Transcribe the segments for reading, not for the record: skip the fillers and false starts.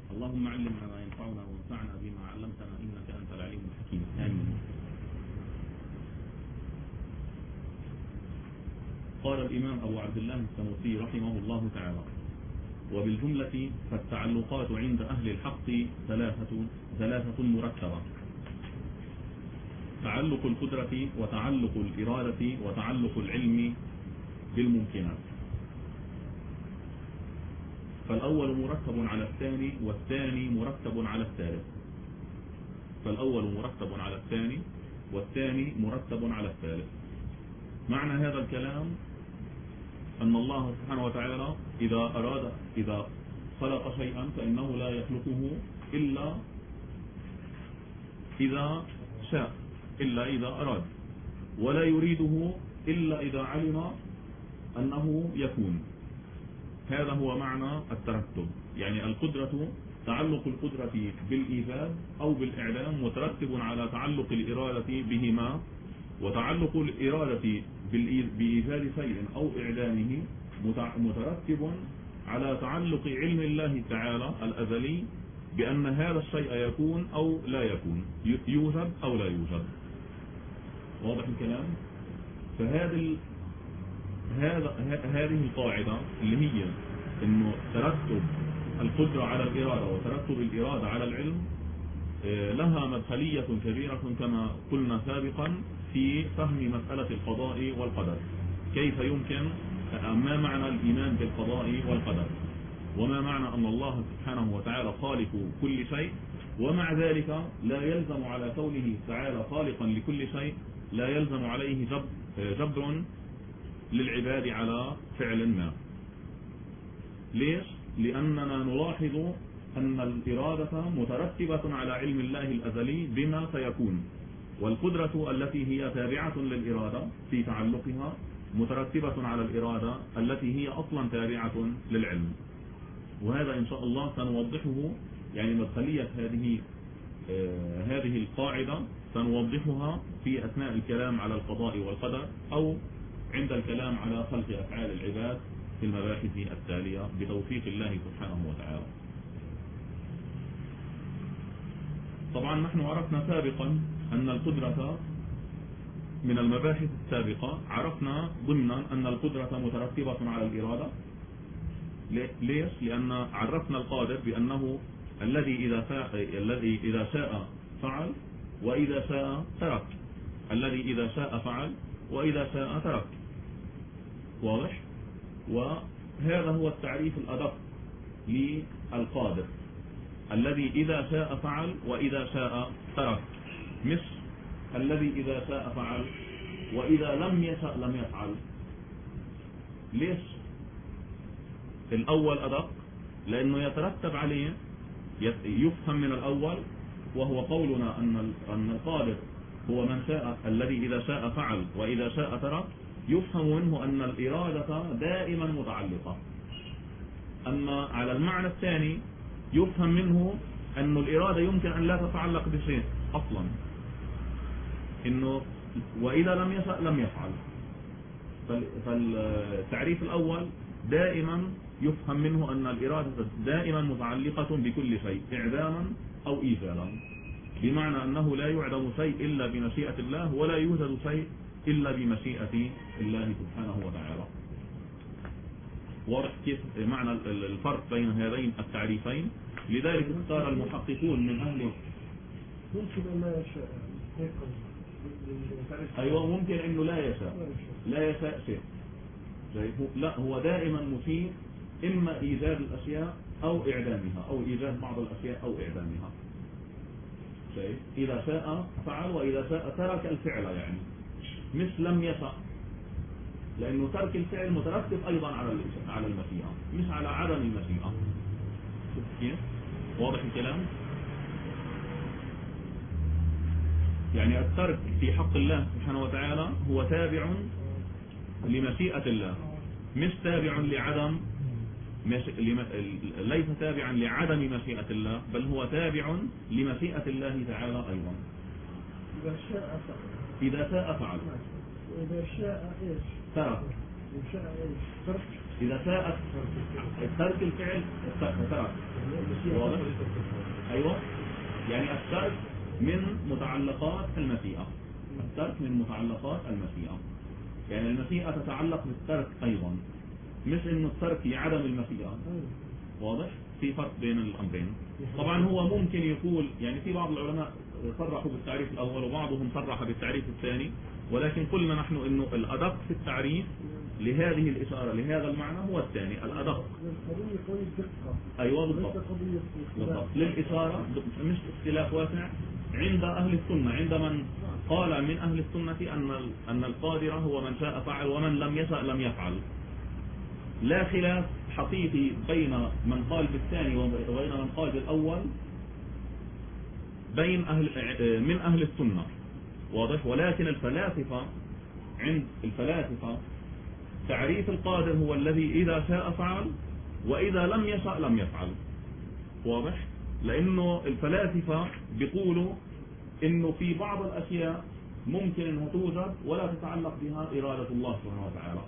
اللهم علمنا ما ينفعنا وانفعنا بما علمتنا إنك أنت العليم الحكيم. آمين. قال الإمام أبو عبد الله السنوسي رحمه الله تعالى: وبالجملة فالتعلقات عند أهل الحق ثلاثة مرتبة: تعلق القدرة وتعلق الإرادة وتعلق العلم بالممكنات. فالأول مرتب على الثاني والثاني مرتب على الثالث. فالأول مرتب على الثاني والثاني مرتب على الثالث. معنى هذا الكلام أن الله سبحانه وتعالى إذا خلق شيئا فإنه لا يخلقه إلا إذا شاء، إلا إذا أراد، ولا يريده إلا إذا علم أنه يكون. هذا هو معنى الترتب. يعني القدرة، تعلق القدرة بالإيجاد أو بالإعدام مترتب على تعلق الإرادة بهما، وتعلق الإرادة بإيجاد شيء أو إعدامه مترتب على تعلق علم الله تعالى الأزلي بأن هذا الشيء يكون أو لا يكون، يوجد أو لا يوجد. واضح الكلام؟ هذه القاعدة اللي هي إنه ترتب القدرة على الإرادة وترتب الإرادة على العلم لها مدخلية كبيرة كما قلنا سابقا في فهم مسألة القضاء والقدر. كيف يمكن، ما معنى الإيمان بالقضاء والقدر، وما معنى أن الله سبحانه وتعالى خالق كل شيء، ومع ذلك لا يلزم على كونه تعالى خالقا لكل شيء لا يلزم عليه جبر للعباد على فعل ما. ليش؟ لأننا نلاحظ أن الإرادة مترتبة على علم الله الأزلي بما سيكون، والقدرة التي هي تابعة للإرادة في تعلقها مترتبة على الإرادة التي هي أصلا تابعة للعلم. وهذا إن شاء الله سنوضحه، يعني مدخلية هذه القاعدة سنوضحها في أثناء الكلام على القضاء والقدر، أو عند الكلام على خلق أفعال العباد في المباحث التالية بتوفيق الله سبحانه وتعالى. طبعا نحن عرفنا سابقا أن القدرة من المباحث السابقة، عرفنا ضمنا أن القدرة مترتبة على الإرادة. ليش؟ لأن عرفنا القادر بأنه الذي إذا شاء فعل وإذا شاء ترك، الذي إذا شاء فعل وإذا شاء ترك. واضح؟ وهذا هو التعريف الأدق للقادر، الذي إذا شاء فعل وإذا شاء ترك، مش الذي إذا شاء فعل وإذا لم يشاء لم يفعل. ليش الأول أدق؟ لأنه يترتب عليه، يفهم من الأول، وهو قولنا أن القادر هو من شاء، الذي إذا شاء فعل وإذا شاء ترك، يفهم منه أن الإرادة دائما متعلقة. أما على المعنى الثاني يفهم منه أن الإرادة يمكن أن لا تتعلق بشيء أصلا، إنه وإذا لم يشاء لم يفعل. فالتعريف الأول دائما يفهم منه أن الإرادة دائما متعلقة بكل شيء إعداما أو إيجادا، بمعنى أنه لا يعدم شيء إلا بمشيئة الله، ولا يوجد شيء إلا بمشيئة الله سبحانه وتعالى. واضح كيف معنى الفرق بين هذين التعريفين؟ لذلك اختار المحققون من أهل ممكن لا يشاء. أيوة، ممكن إنه لا يشاء شيء. لا، هو دائما مفيد، إما إيجاد الأشياء أو إعدامها، أو إيجاد بعض الأشياء أو إعدامها. إذا شاء فعل وإذا شاء ترك الفعل، يعني مش لم يشاء، لأنه ترك الفعل مترتب أيضا على المشيئة، مش على عدم المشيئة. كيف؟ واضح الكلام؟ يعني الترك في حق الله سبحانه وتعالى هو تابع لمشيئة الله، مش تابع لعدم ليس تابعا لعدم مشيئة الله، بل هو تابع لمشيئة الله تعالى أيضا. إذا شاء فعل. إذا شاء فعل وإذا شاء إيش؟ ترك. إذا شاء إيش؟ ترك. إذا شاءت ترك الفعل ترك. واضح؟ أيوة، يعني الترك من متعلقات المشيئة. الترك من متعلقات المشيئة، يعني المشيئة تتعلق بالترك أيضا، مش إنه الترك عدم المشيئة. واضح؟ في فرق بين الأمرين. طبعا هو ممكن يقول، يعني في بعض العلماء صرحوا بالتعريف الأول وبعضهم صرح بالتعريف الثاني، ولكن قلنا نحن إنه الأدق في التعريف لهذه الإشارة لهذا المعنى هو الثاني الأدق. أيوة بالضبط، للإشارة، مش اختلاف واسع عند أهل السنة، عند من قال من أهل السنة أن القادر هو من شاء فعل ومن لم يشاء لم يفعل. لا خلاف حقيقي بين من قال بالثاني وبين من قال بالأول بين من أهل السنة. واضح؟ ولكن الفلاسفة، عند الفلاسفة تعريف القادر هو الذي إذا شاء فعل وإذا لم يشاء لم يفعل. واضح؟ لأنه الفلاسفة بيقولوا إنه في بعض الأشياء ممكن أنها توجد ولا تتعلق بها إرادة الله سبحانه وتعالى.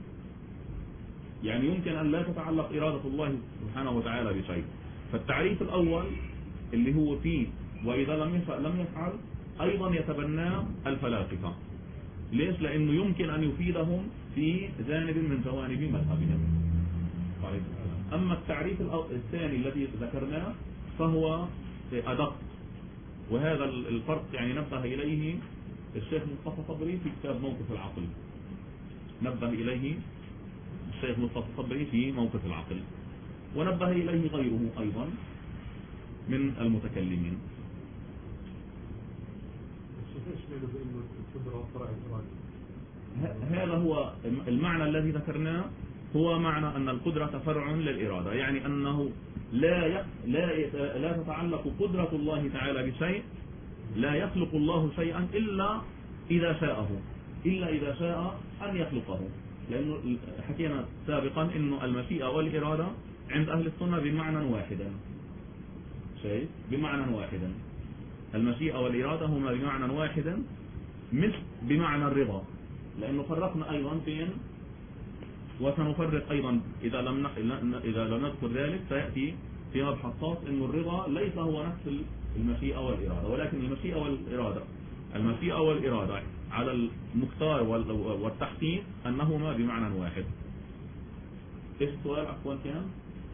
يعني يمكن أن لا تتعلق إرادة الله سبحانه وتعالى بشيء. فالتعريف الأول اللي هو فيه وإذا لم يشاء لم يفعل أيضا يتبناه الفلاسفة. ليش؟ لأنه يمكن أن يفيدهم في جانب من جوانب مذهبهم. طيب، أما التعريف الثاني الذي ذكرناه فهو أدق، وهذا الفرق يعني نبه إليه الشيخ مصطفى صبري في كتاب موقف العقل. نبه إليه الشيخ مصطفى صبري في موقف العقل، ونبه إليه غيره أيضا من المتكلمين. هذا هو المعنى الذي ذكرناه، هو معنى أن القدرة فرع للإرادة، يعني أنه لا تتعلق قدرة الله تعالى بشيء، لا يخلق الله شيئا إلا إذا شاءه، إلا إذا شاء أن يخلقه. لأنه حكينا سابقا إنه المشيئة والإرادة عند أهل السنة بمعنى واحدا، شيء بمعنى واحدا. المشيئة والإرادة هما بمعنى واحدا، مش بمعنى الرضا، لأنه فرقنا أيضا بين، وسنفرق أيضا إذا لم نذكر ذلك سيأتي في مبحث خاص، إنه الرضا ليس هو نفس المشيئة والإرادة، ولكن المشيئة والإرادة على المختار والتحقيق أنهما بمعنى واحد. إيش السؤال عفوا كان؟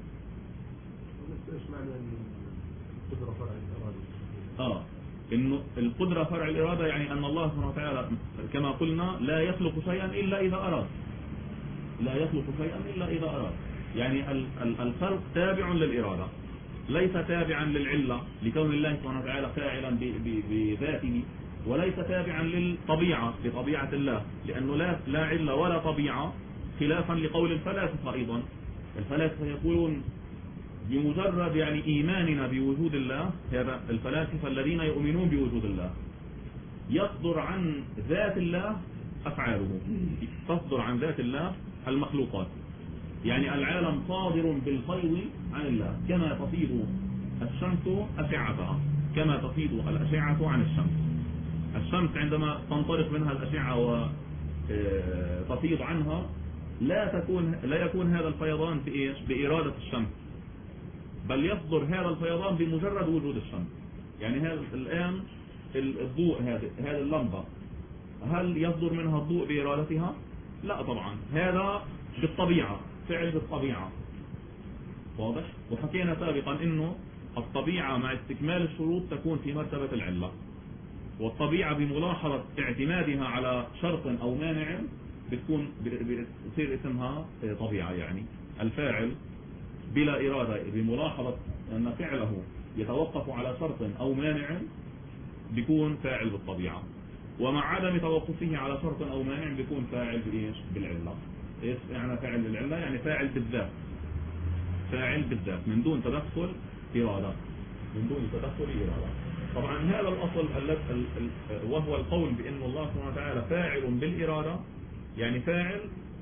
إيش معنى القدرة فرع الإرادة؟ إنه القدرة فرع الإرادة يعني أن الله سبحانه وتعالى كما قلنا لا يخلق شيئا إلا إذا أراد، لا يخلق شيئا إلا إذا أراد. يعني الخلق تابع للإرادة، ليس تابعا للعلة لكون الله سبحانه وتعالى فاعلا بذاته، وليس تابعا للطبيعة بطبيعة الله، لأنه لا علة ولا طبيعة، خلافا لقول الفلاسفة أيضا. الفلاسفة يقولون بمجرد يعني إيماننا بوجود الله، هذا الفلاسفة الذين يؤمنون بوجود الله، يصدر عن ذات الله أفعاله، تصدر عن ذات الله المخلوقات. يعني العالم صادر بالفيض عن الله، كما تفيض الشمس أشعتها، كما تفيض الأشعة عن الشمس. الشمس عندما تنطلق منها الأشعة وتفيض عنها لا يكون هذا الفيضان بإرادة الشمس، بل يصدر هذا الفيضان بمجرد وجود الشمس. يعني هذا الآن الضوء، هذه اللمبة، هل يصدر منها الضوء بإرادتها؟ لا طبعا، هذا بالطبيعة، فعل بالطبيعة. واضح؟ وحكينا سابقا إنه الطبيعة مع استكمال الشروط تكون في مرتبة العلة، والطبيعة بملاحظة اعتمادها على شرط أو مانع بتصير اسمها طبيعة. يعني الفاعل بلا إرادة بملاحظة أن فعله يتوقف على شرط أو مانع بيكون فاعل بالطبيعة، ومع عدم توقفه على شرط أو مانع بيكون فاعل بإيش؟ بالعلة. إيش يعني فاعل بالعلة؟ يعني فاعل بالذات، فاعل بالذات من دون تدخل إرادة، من دون تدخل إرادة. طبعا هذا الأصل وهو القول بأن الله سبحانه وتعالى فاعل بالإرادة، يعني فاعل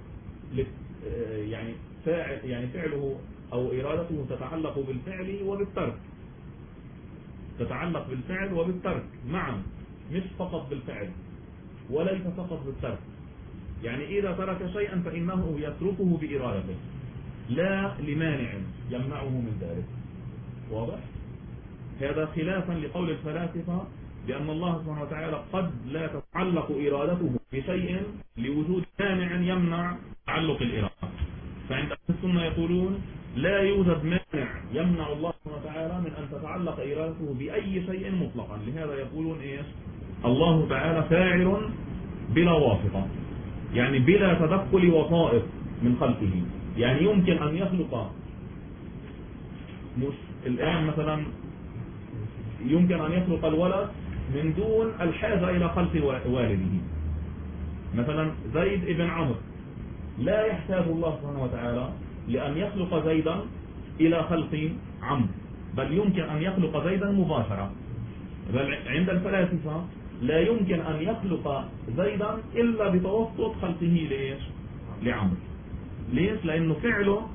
يعني فعله أو إرادته تتعلق بالفعل وبالترك، تتعلق بالفعل وبالترك معا، مش فقط بالفعل وليس فقط بالترك. يعني إذا ترك شيئا فإنه يتركه بإرادته لا لمانع يمنعه من ذلك. واضح؟ هذا خلافا لقول الفلاسفة بأن الله سبحانه وتعالى قد لا تتعلق إرادته بشيء لوجود مانع يمنع تعلق الإرادة. فعند أهل السنة يقولون لا يوجد مانع يمنع الله سبحانه وتعالى من أن تتعلق إرادته بأي شيء مطلقا. لهذا يقولون إيش؟ الله تعالى فاعل بلا واسطة، يعني بلا تدخل وسائط من خلقه. يعني يمكن أن يخلق الآن مثلا يمكن أن يخلق الولد من دون الحاجة إلى خلق والده. مثلا زيد ابن عمرو لا يحتاج الله سبحانه وتعالى لأن يخلق زيدا إلى خلق عمرو، بل يمكن أن يخلق زيدا مباشرة. بل عند الفلاسفة لا يمكن أن يخلق زيدا إلا بتوسط خلقه لعمرو. ليش؟ لأنه فعله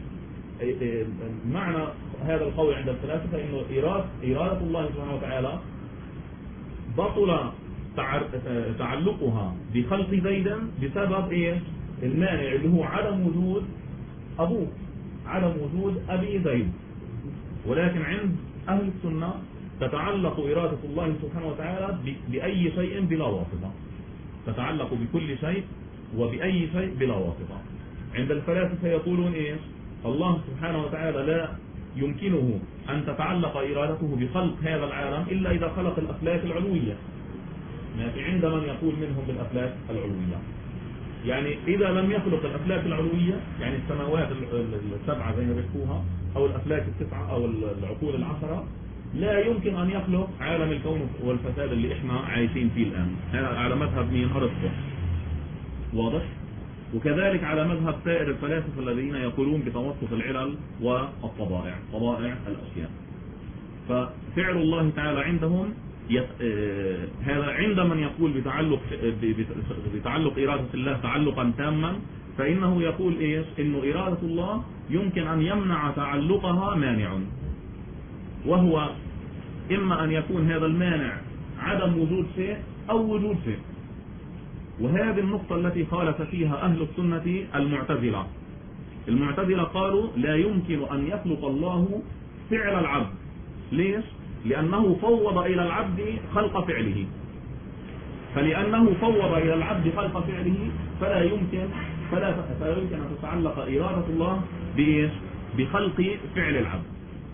معنى هذا القول عند الفلاسفة إنه إرادة الله سبحانه وتعالى بطل تعلقها بخلق زيد بسبب إيه؟ المانع اللي هو عدم وجود أبوه، عدم وجود أبي زيد. ولكن عند أهل السنة تتعلق إرادة الله سبحانه وتعالى بأي شيء بلا واسطة، تتعلق بكل شيء وبأي شيء بلا واسطة. عند الفلاسفة يقولون إيه؟ الله سبحانه وتعالى لا يمكنه أن تتعلق إرادته بخلق هذا العالم إلا إذا خلق الأفلاك العلوية. عند من يقول منهم بالأفلاك العلوية، يعني إذا لم يخلق الأفلاك العلوية يعني السماوات السبعة زي ما بيحكوها أو الأفلاك التسعة أو العقول العشرة، لا يمكن أن يخلق عالم الكون والفساد اللي إحنا عايشين فيه الآن. هذا على مذهب مين؟ أرسطو. واضح؟ وكذلك على مذهب سائر الفلاسفة الذين يقولون بتوسط العلل والطبائع، طبائع الأشياء. ففعل الله تعالى عندهم هذا عند من يقول بتعلق إرادة الله تعلقا تاما، فإنه يقول إيش؟ إنه إرادة الله يمكن أن يمنع تعلقها مانع، وهو إما أن يكون هذا المانع عدم وجود شيء أو وجود شيء. وهذه النقطة التي خالف فيها أهل السنة المعتزلة. المعتزلة قالوا لا يمكن أن يخلق الله فعل العبد. ليش؟ لأنه فوض إلى العبد خلق فعله، فلأنه فوض إلى العبد خلق فعله فلا يمكن أن تتعلق إرادة الله بخلق فعل العبد.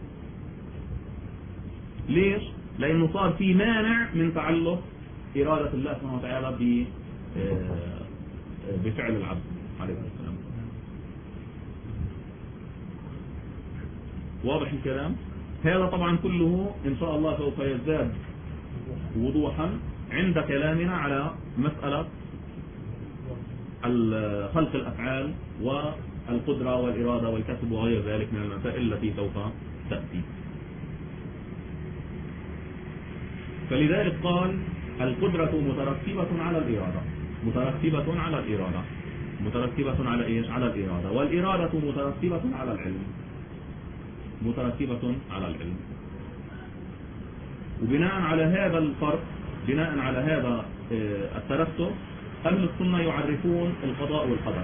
ليش؟ لأنه صار في مانع من تعلق إرادة الله سبحانه وتعالى بفعل العبد عليه السلام. واضح الكلام؟ هذا طبعا كله إن شاء الله سوف يزداد وضوحا عند كلامنا على مسألة خلق الأفعال والقدرة والإرادة والكسب وغير ذلك من المسائل التي سوف تأتي. فلذلك قال القدرة مترتبة على الإرادة، مترتبة على الإرادة، مترتبة على إيش؟ على الإرادة. والإرادة مترتبة على العلم، مترتبة على العلم. وبناء على هذا الفرق، بناء على هذا الترتب، أهل السنة يعرفون القضاء والقدر.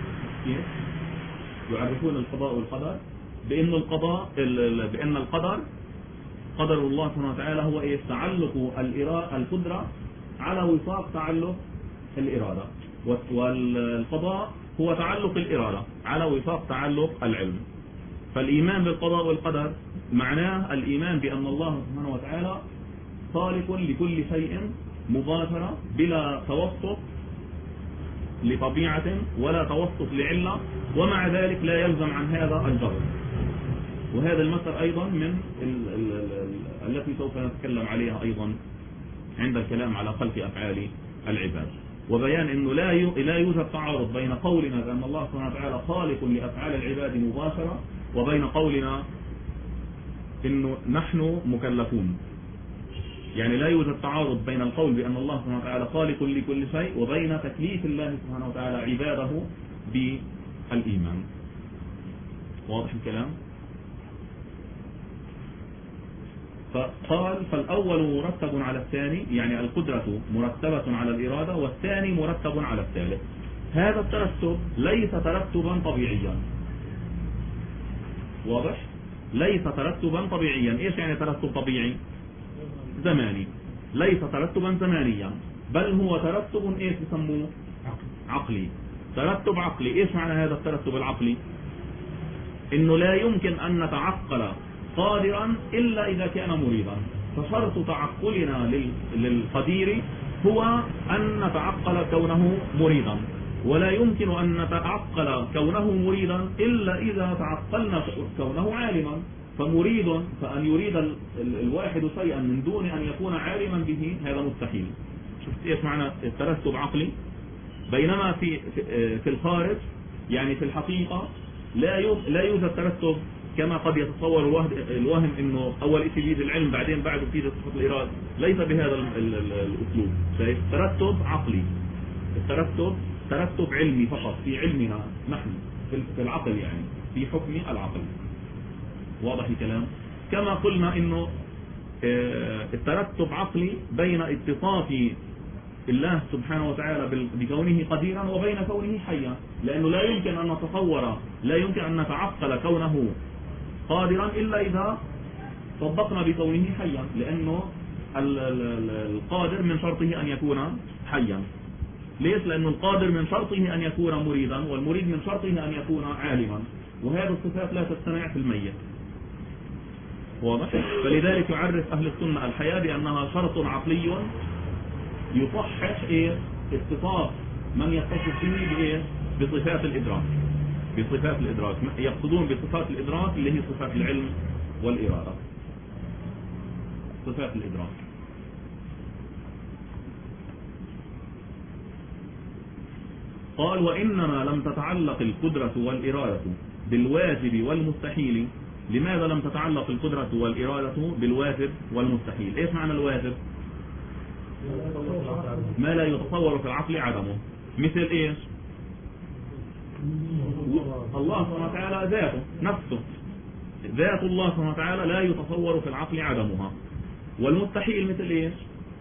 يعرفون القضاء والقدر بأن القدر قدر الله سبحانه وتعالى هو إيه؟ تعلق القدرة على وفاق تعلق الإرادة، والقضاء هو تعلق الإرادة على وفاق تعلق العلم. فالإيمان بالقضاء والقدر معناه الإيمان بأن الله سبحانه وتعالى خالق لكل شيء مباشرة بلا توسط لطبيعة ولا توسط لعلة، ومع ذلك لا يلزم عن هذا الجبر. وهذا المثل أيضا من التي سوف نتكلم عليها أيضا عند الكلام على خلق أفعال العباد، وبيان أنه لا يوجد تعارض بين قولنا بأن الله سبحانه وتعالى خالق لأفعال العباد مباشرة وبين قولنا أنه نحن مكلفون. يعني لا يوجد تعارض بين القول بأن الله سبحانه وتعالى خالق لكل شيء وبين تكليف الله سبحانه وتعالى عباده بالإيمان. واضح الكلام؟ فقال فالأول مرتب على الثاني، يعني القدرة مرتبة على الإرادة، والثاني مرتب على الثالث. هذا الترتب ليس ترتبا طبيعيا. واضح؟ ليس ترتبا طبيعيا. ايش يعني ترتب طبيعي؟ زماني. ليس ترتبا زمانيا، بل هو ترتب ايش يسموه؟ عقلي. ترتب عقلي. ايش معنى هذا الترتب العقلي؟ انه لا يمكن ان نتعقل قادرا الا اذا كان مريدا. فشرط تعقلنا للقدير هو ان نتعقل كونه مريدا، ولا يمكن ان نتعقل كونه مريدا الا اذا تعقلنا كونه عالما. فأن يريد الواحد شيئا من دون أن يكون عالما به هذا مستحيل. شفت إيش معنى الترتب عقلي؟ بينما في الخارج، يعني في الحقيقة لا يوجد ترتب كما قد يتصور الوهم إنه أول شيء بيجي العلم بعدين بعده بتيجي صفة الإرادة. ليس بهذا الأسلوب. ترتب عقلي. الترتب ترتب علمي فقط في علمنا نحن، في العقل، يعني في حكم العقل. واضح الكلام؟ كما قلنا انه الترتب عقلي بين اتصاف الله سبحانه وتعالى بكونه قديرا وبين كونه حيا، لانه لا يمكن ان نتصور، لا يمكن ان نتعقل كونه قادرا الا اذا صدقنا بكونه حيا، لانه القادر من شرطه ان يكون حيا. ليش؟ لانه القادر من شرطه ان يكون مريدا، والمريد من شرطه ان يكون عالما، وهذه الصفات لا تجتمع في الميت. واضح؟ فلذلك يعرف أهل السنة الحياة بأنها شرط عقلي يصحح اتصاف من يتصف به بإيه؟ بصفات الإدراك. بصفات الإدراك يقصدون بصفات الإدراك اللي هي صفات العلم والإرادة. صفات الإدراك. قال: وإنما لم تتعلق القدرة والإرادة بالواجب والمستحيل. لماذا لم تتعلق القدرة والإرادة بالواجب والمستحيل؟ ايش معنى الواجب؟ ما لا يتصور في العقل عدمه. مثل ايش؟ الله سبحانه وتعالى ذاته نفسه، ذات الله سبحانه وتعالى لا يتصور في العقل عدمها. والمستحيل مثل ايش؟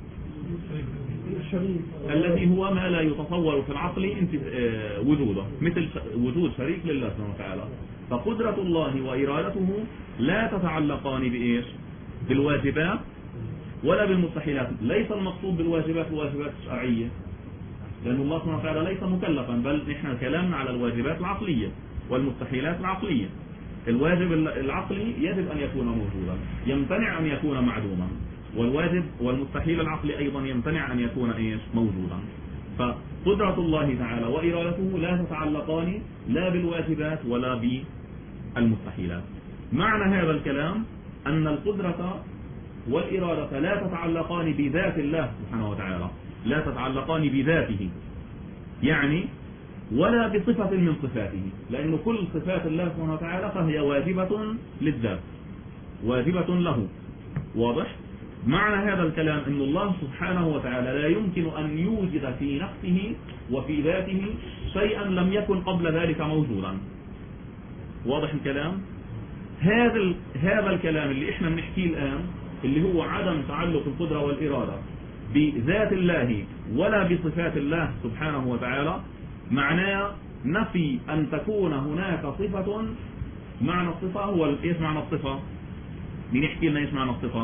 الذي هو ما لا يتصور في العقل وجوده، مثل وجود شريك لله سبحانه وتعالى. فقدرة الله وإرادته لا تتعلقان بإيش؟ بالواجبات ولا بالمستحيلات. ليس المقصود بالواجبات الواجبات الشرعية، لأن الله سبحانه وتعالى ليس مكلفا، بل نحن كلامنا على الواجبات العقلية والمستحيلات العقلية. الواجب العقلي يجب أن يكون موجودا، يمتنع أن يكون معدوما. والواجب والمستحيل العقلي أيضا يمتنع أن يكون إيش؟ موجودا. فقدرة الله تعالى وإرادته لا تتعلقان لا بالواجبات ولا بالمستحيلات. معنى هذا الكلام أن القدرة والإرادة لا تتعلقان بذات الله سبحانه وتعالى، لا تتعلقان بذاته، يعني ولا بصفة من صفاته، لأن كل صفات الله سبحانه وتعالى فهي واجبة للذات، واجبة له. واضح؟ معنى هذا الكلام أن الله سبحانه وتعالى لا يمكن أن يوجد في نفسه وفي ذاته شيئا لم يكن قبل ذلك موجودا. واضح الكلام؟ هذا الكلام اللي احنا بنحكيه الآن، اللي هو عدم تعلق القدرة والإرادة بذات الله ولا بصفات الله سبحانه وتعالى، معناه نفي أن تكون هناك صفة. معنى الصفة هو ايش معنى الصفة؟ بنحكي لنا ايش معنى الصفة؟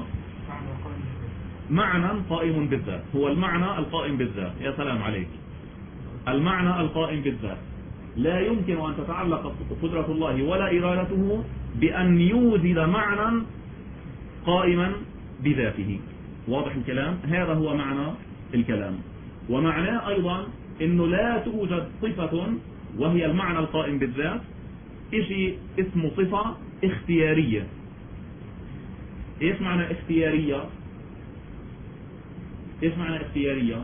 معنى قائم بالذات، هو المعنى القائم بالذات. يا سلام عليك، المعنى القائم بالذات. لا يمكن أن تتعلق قدرة الله ولا إرادته بأن يوجد معنى قائما بذاته. واضح الكلام؟ هذا هو معنى الكلام. ومعناه أيضا أنه لا توجد صفة وهي المعنى القائم بالذات، شيء اسمه صفة اختيارية. ايش معنى اختيارية؟ ايش معنى اختيارية؟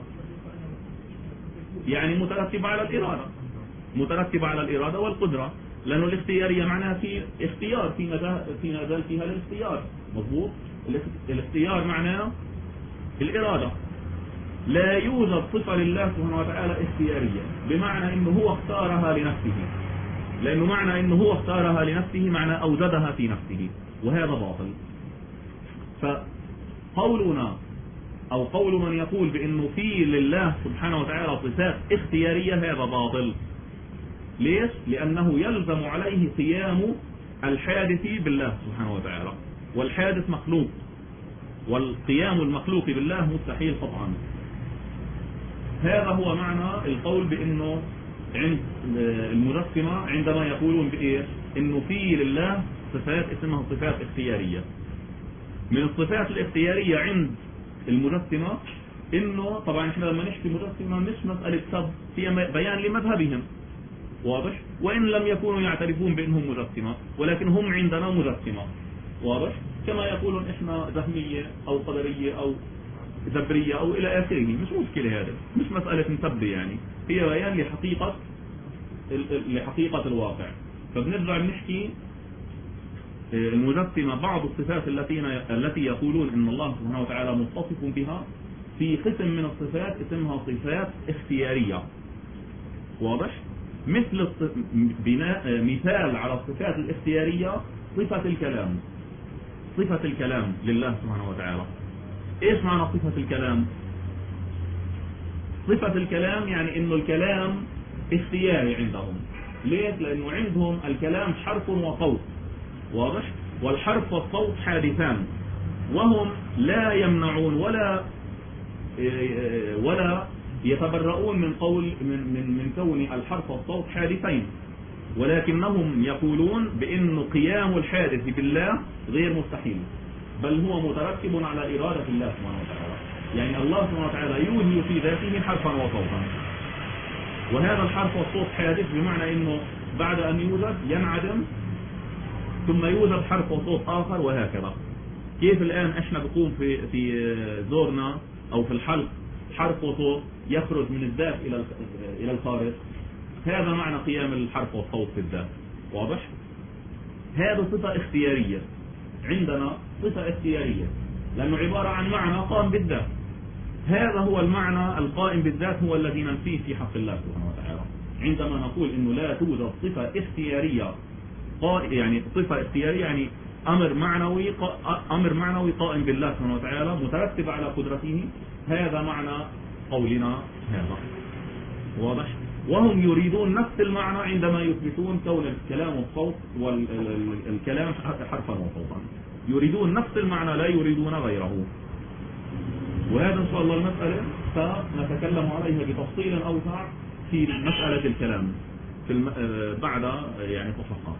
يعني مترتبة على الإرادة، مترتبة على الإرادة والقدرة، لأنه الاختيارية معناها في اختيار، في مجال فيها الاختيار. مضبوط؟ الاختيار معناه الإرادة. لا يوجد صفة لله سبحانه وتعالى اختيارية، بمعنى انه هو اختارها لنفسه، لأنه معنى انه هو اختارها لنفسه معنى أوجدها في نفسه، وهذا باطل. فقولنا أو قول من يقول بأنه في لله سبحانه وتعالى صفات اختيارية هذا باطل. ليش؟ لأنه يلزم عليه قيام الحادث بالله سبحانه وتعالى، والحادث مخلوق، والقيام المخلوق بالله مستحيل قطعا. هذا هو معنى القول بأنه عند المجسمة عندما يقولون بإيه؟ إنه في لله صفات اسمها صفات اختيارية. من الصفات الاختيارية عند المجسمة إنه طبعا إحنا لما نحكي مجسمة مش مسألة سب، هي بيان لمذهبهم، واضح؟ وإن لم يكونوا يعترفون بأنهم مجسمة، ولكن هم عندنا مجسمة، واضح؟ كما يقولون إحنا جهمية أو قدرية أو جبرية أو إلى آخره، مش مشكلة، هذا مش مسألة نسب، يعني هي بيان لحقيقة الواقع. فبنرجع بنحكي المجسمة بعض الصفات التي يقولون إن الله سبحانه وتعالى متصف بها، في قسم من الصفات اسمها صفات اختيارية، واضح؟ مثل مثال على الصفات الاختيارية صفة الكلام. صفة الكلام لله سبحانه وتعالى، ايش معنى صفة الكلام؟ صفة الكلام يعني انه الكلام اختياري عندهم. ليش؟ لانه عندهم الكلام حرف وصوت، واضح؟ والحرف والصوت حادثان، وهم لا يمنعون ولا يتبرؤون من قول من كون الحرف والصوت حادثين، ولكنهم يقولون بأن قيام الحادث بالله غير مستحيل، بل هو مترتب على إرادة الله سبحانه وتعالى. يعني الله سبحانه وتعالى يوجد في ذاته حرفا وصوتا، وهذا الحرف والصوت حادث، بمعنى أنه بعد أن يوجد ينعدم ثم يوجد حرف وصوت آخر، وهكذا. كيف الآن احنا بقوم في زورنا أو في الحلق حرف وصوت يخرج من الذات إلى الخارج، هذا معنى قيام الحرف والصوت في الذات، واضح؟ هذا صفة اختيارية عندنا، صفة اختيارية لأنه عبارة عن معنى قائم بالذات. هذا هو المعنى القائم بالذات، هو الذي ننفيه في حق الله سبحانه وتعالى. عندما نقول إنه لا توجد صفة اختيارية، يعني صفة اختيارية يعني أمر معنوي قائم بالله سبحانه وتعالى مترتب على قدرته، هذا معنى قولنا هذا، واضح؟ وهم يريدون نفس المعنى عندما يثبتون كون الكلام والصوت والكلام حرفا وصوتا، يريدون نفس المعنى لا يريدون غيره. وهذا إن شاء الله المسألة سنتكلم عليها بتفصيل أوسع في مسألة الكلام بعد يعني صفحات.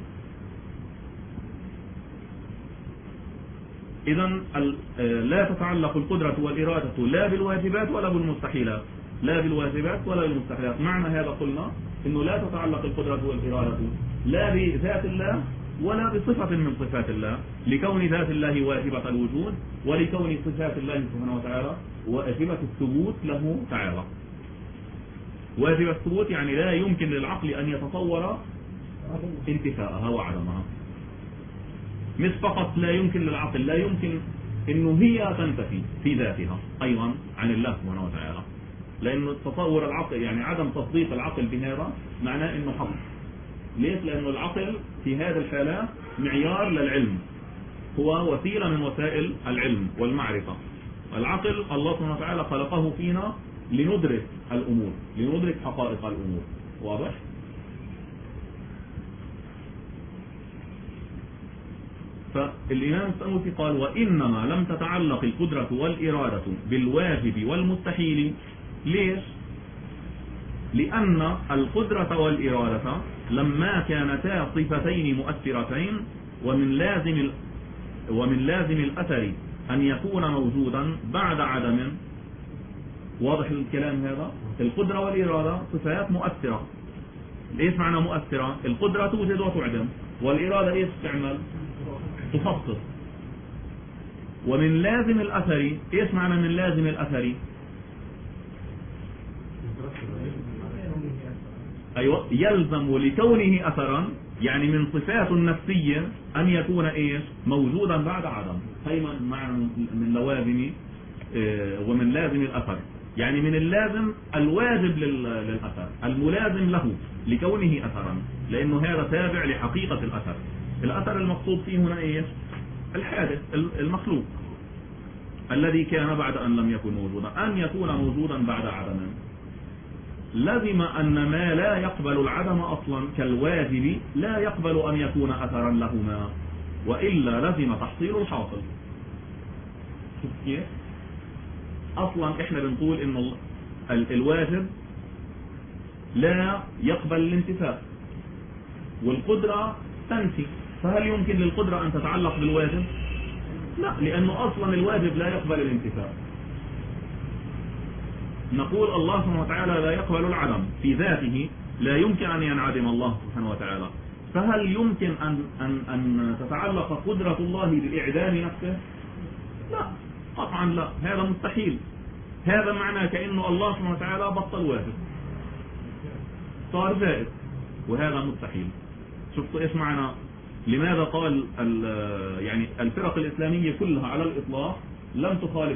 إذا لا تتعلق القدرة والإرادة لا بالواجبات ولا بالمستحيلات، لا بالواجبات ولا بالمستحيلات. معنى هذا قلنا إنه لا تتعلق القدرة والإرادة لا بذات الله ولا بصفة من صفات الله، لكون ذات الله واجبة الوجود، ولكون صفات الله سبحانه وتعالى واجبة الثبوت له تعالى. واجبة الثبوت يعني لا يمكن للعقل أن يتصور انتفاءها وعدمها. مش فقط لا يمكن للعقل، لا يمكن انه هي تنتفي في ذاتها ايضا عن الله سبحانه وتعالى، لانه تصور العقل يعني عدم تصديق العقل بهذا معناه انه حق. ليش؟ لانه العقل في هذه الحالة معيار للعلم، هو وسيلة من وسائل العلم والمعرفة. العقل الله سبحانه وتعالى خلقه فينا لندرك الامور، لندرك حقائق الامور، واضح؟ فالإمام السنوسي قال: وإنما لم تتعلق القدرة والإرادة بالواجب والمستحيل. ليش؟ لأن القدرة والإرادة لما كانتا صفتين مؤثرتين، ومن لازم الأثر أن يكون موجودا بعد عدم. واضح الكلام هذا؟ القدرة والإرادة صفات مؤثرة. إيش معنى مؤثرة؟ القدرة توجد وتعدم، والإرادة إيش تعمل؟ تخصص. ومن لازم الأثر، إيش معنى من لازم الأثر؟ أيوة، يلزم لكونه أثرا، يعني من صفات النفسية أن يكون إيش؟ موجودا بعد عدم. هي معنى من لوازم ومن لازم الأثر، يعني من اللازم الواجب للأثر، الملازم له لكونه أثرا، لأنه هذا تابع لحقيقة الأثر. الأثر المقصود فيه هنا إيش؟ الحادث المخلوق. الذي كان بعد أن لم يكن موجودا، أن يكون موجودا بعد عدم. لزم أن ما لا يقبل العدم أصلا كالواجب لا يقبل أن يكون أثرا لهما، وإلا لزم تحصيل الحاصل. شوف كيف؟ أصلا إحنا بنقول إن الواجب لا يقبل الانتفاء، والقدرة تنفي، فهل يمكن للقدرة أن تتعلق بالواجب؟ لا، لأنه أصلا الواجب لا يقبل الانتفاء. نقول الله سبحانه وتعالى لا يقبل العدم في ذاته، لا يمكن أن ينعدم الله سبحانه وتعالى، فهل يمكن أن تتعلق قدرة الله بإعدام نفسه؟ لا، قطعا لا، هذا مستحيل. هذا معنى كأنه الله سبحانه وتعالى بطل واجب، صار زائد، وهذا مستحيل. شفتوا إيش معنى؟ لماذا قال يعني الفرق الإسلامية كلها على الإطلاق لم تخالف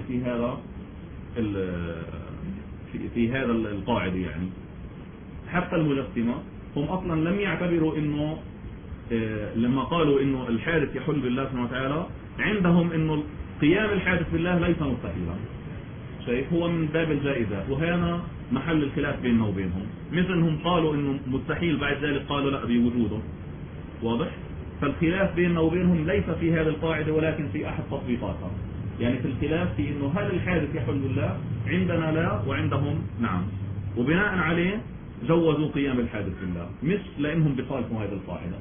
في هذا القاعدة؟ يعني حتى المجسمة هم أصلا لم يعتبروا إنه لما قالوا إنه الحادث يحل بالله سبحانه وتعالى، عندهم إنه قيام الحادث بالله ليس مستحيلا، شايف؟ هو من باب الجائزات، وهنا محل الخلاف بيننا وبينهم. مثلهم قالوا إنه مستحيل، بعد ذلك قالوا لا بوجوده. واضح؟ فالخلاف بيننا وبينهم ليس في هذه القاعدة، ولكن في أحد تطبيقاتها. يعني في الخلاف في إنه هل الحادث يحل بالله؟ عندنا لا، وعندهم نعم، وبناء عليه جوزوا قيام الحادث بالله، مش لأنهم بخالفوا هذه القاعدة.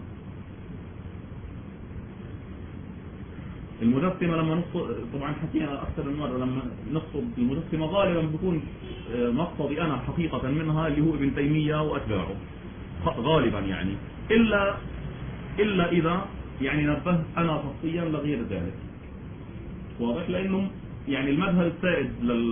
المجسمة لما نقصد، طبعا حكينا أكثر من مرة، لما نقصد المجسمة غالبا بيكون مقصدي أنا حقيقة منها اللي هو ابن تيمية وأتباعه غالبا، يعني إلا إذا يعني نبهت أنا شخصيا لغير ذلك. واضح؟ لأنه يعني المذهب السائد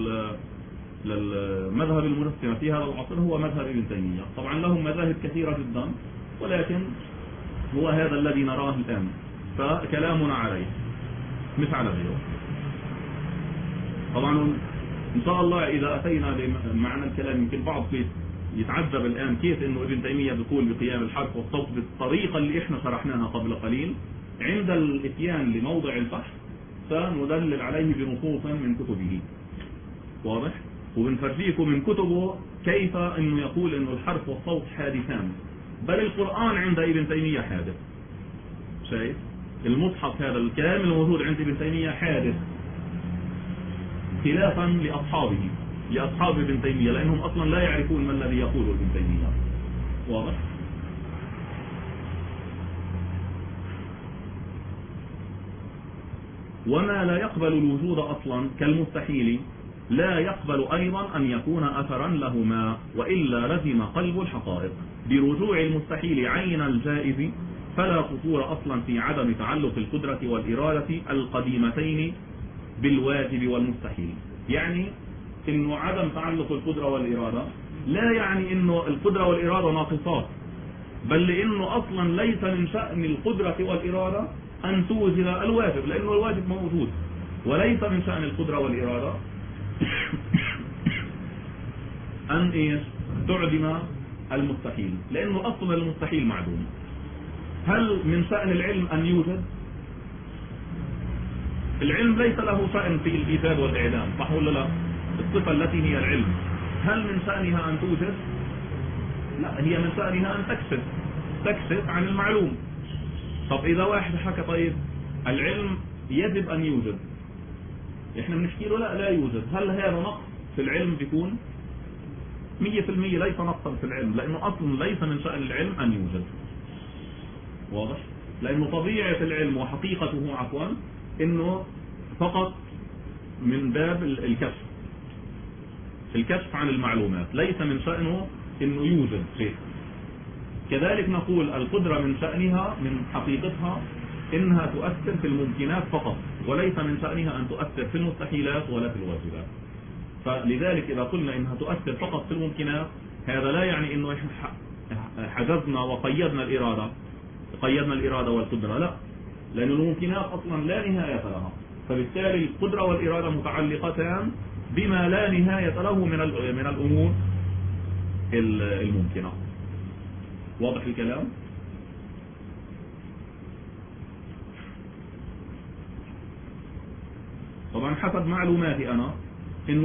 للمذهب المجسمة في هذا العصر هو مذهب ابن تيمية. طبعا لهم مذاهب كثيرة جدا، ولكن هو هذا الذي نراه الآن، فكلامنا عليه مش على غيره. طبعا إن شاء الله إذا أتينا بمعنى الكلام، يمكن بعض يتعجب الآن كيف إنه ابن تيمية بيقول بقيام الحرف والصوت بالطريقة اللي إحنا شرحناها قبل قليل. عند الإتيان لموضع البحث سندلل عليه بنصوص من كتبه. واضح؟ وبنفرجيكم من كتبه كيف إنه يقول إنه الحرف والصوت حادثان، بل القرآن عند ابن تيمية حادث. شايف؟ المصحف هذا الكلام الموجود عند ابن تيمية حادث، خلافا لأصحاب ابن تيمية، لأنهم أصلا لا يعرفون ما الذي يقوله ابن تيمية. واضح؟ وما لا يقبل الوجود أصلا كالمستحيل لا يقبل أيضا أن يكون أثرا لهما، وإلا لزم قلب الحقائق. برجوع المستحيل عين الجائز فلا خطور أصلا في عدم تعلق القدرة والإرادة القديمتين بالواجب والمستحيل. يعني إنه عدم تعلق القدرة والإرادة لا يعني إنه القدرة والإرادة ناقصات، بل لأنه أصلا ليس من شأن القدرة والإرادة أن توجد الواجب، لأنه الواجب موجود، وليس من شأن القدرة والإرادة أن تعدم المستحيل، لأنه أصلا المستحيل معدوم. هل من شأن العلم أن يوجد؟ العلم ليس له شأن في الإيجاد والإعدام، صح ولا لا؟ الصفة التي هي العلم هل من شأنها أن توجد؟ لا، هي من شأنها أن تكشف عن المعلوم. طب إذا واحد حكى طيب العلم يجب أن يوجد، إحنا بنحكي له لا يوجد، هل هذا نقص في العلم؟ بيكون 100% ليس نقصا في العلم، لأنه أصلا ليس من شأن العلم أن يوجد. واضح؟ لأنه طبيعة العلم وحقيقته عفوا إنه فقط من باب الكشف عن المعلومات، ليس من شأنه إنه يوجد شيء. كذلك نقول القدرة من شأنها من حقيقتها إنها تؤثر في الممكنات فقط، وليس من شأنها أن تؤثر في المستحيلات ولا في الواجبات. فلذلك إذا قلنا إنها تؤثر فقط في الممكنات، هذا لا يعني إنه إحنا حجزنا وقيدنا الإرادة والقدرة، لا، لأن الممكنات أصلا لا نهاية لها، فبالتالي القدرة والإرادة متعلقتان بما لا نهاية له من الأمور الممكنة. واضح الكلام؟ طبعا حسب معلوماتي أنا إنه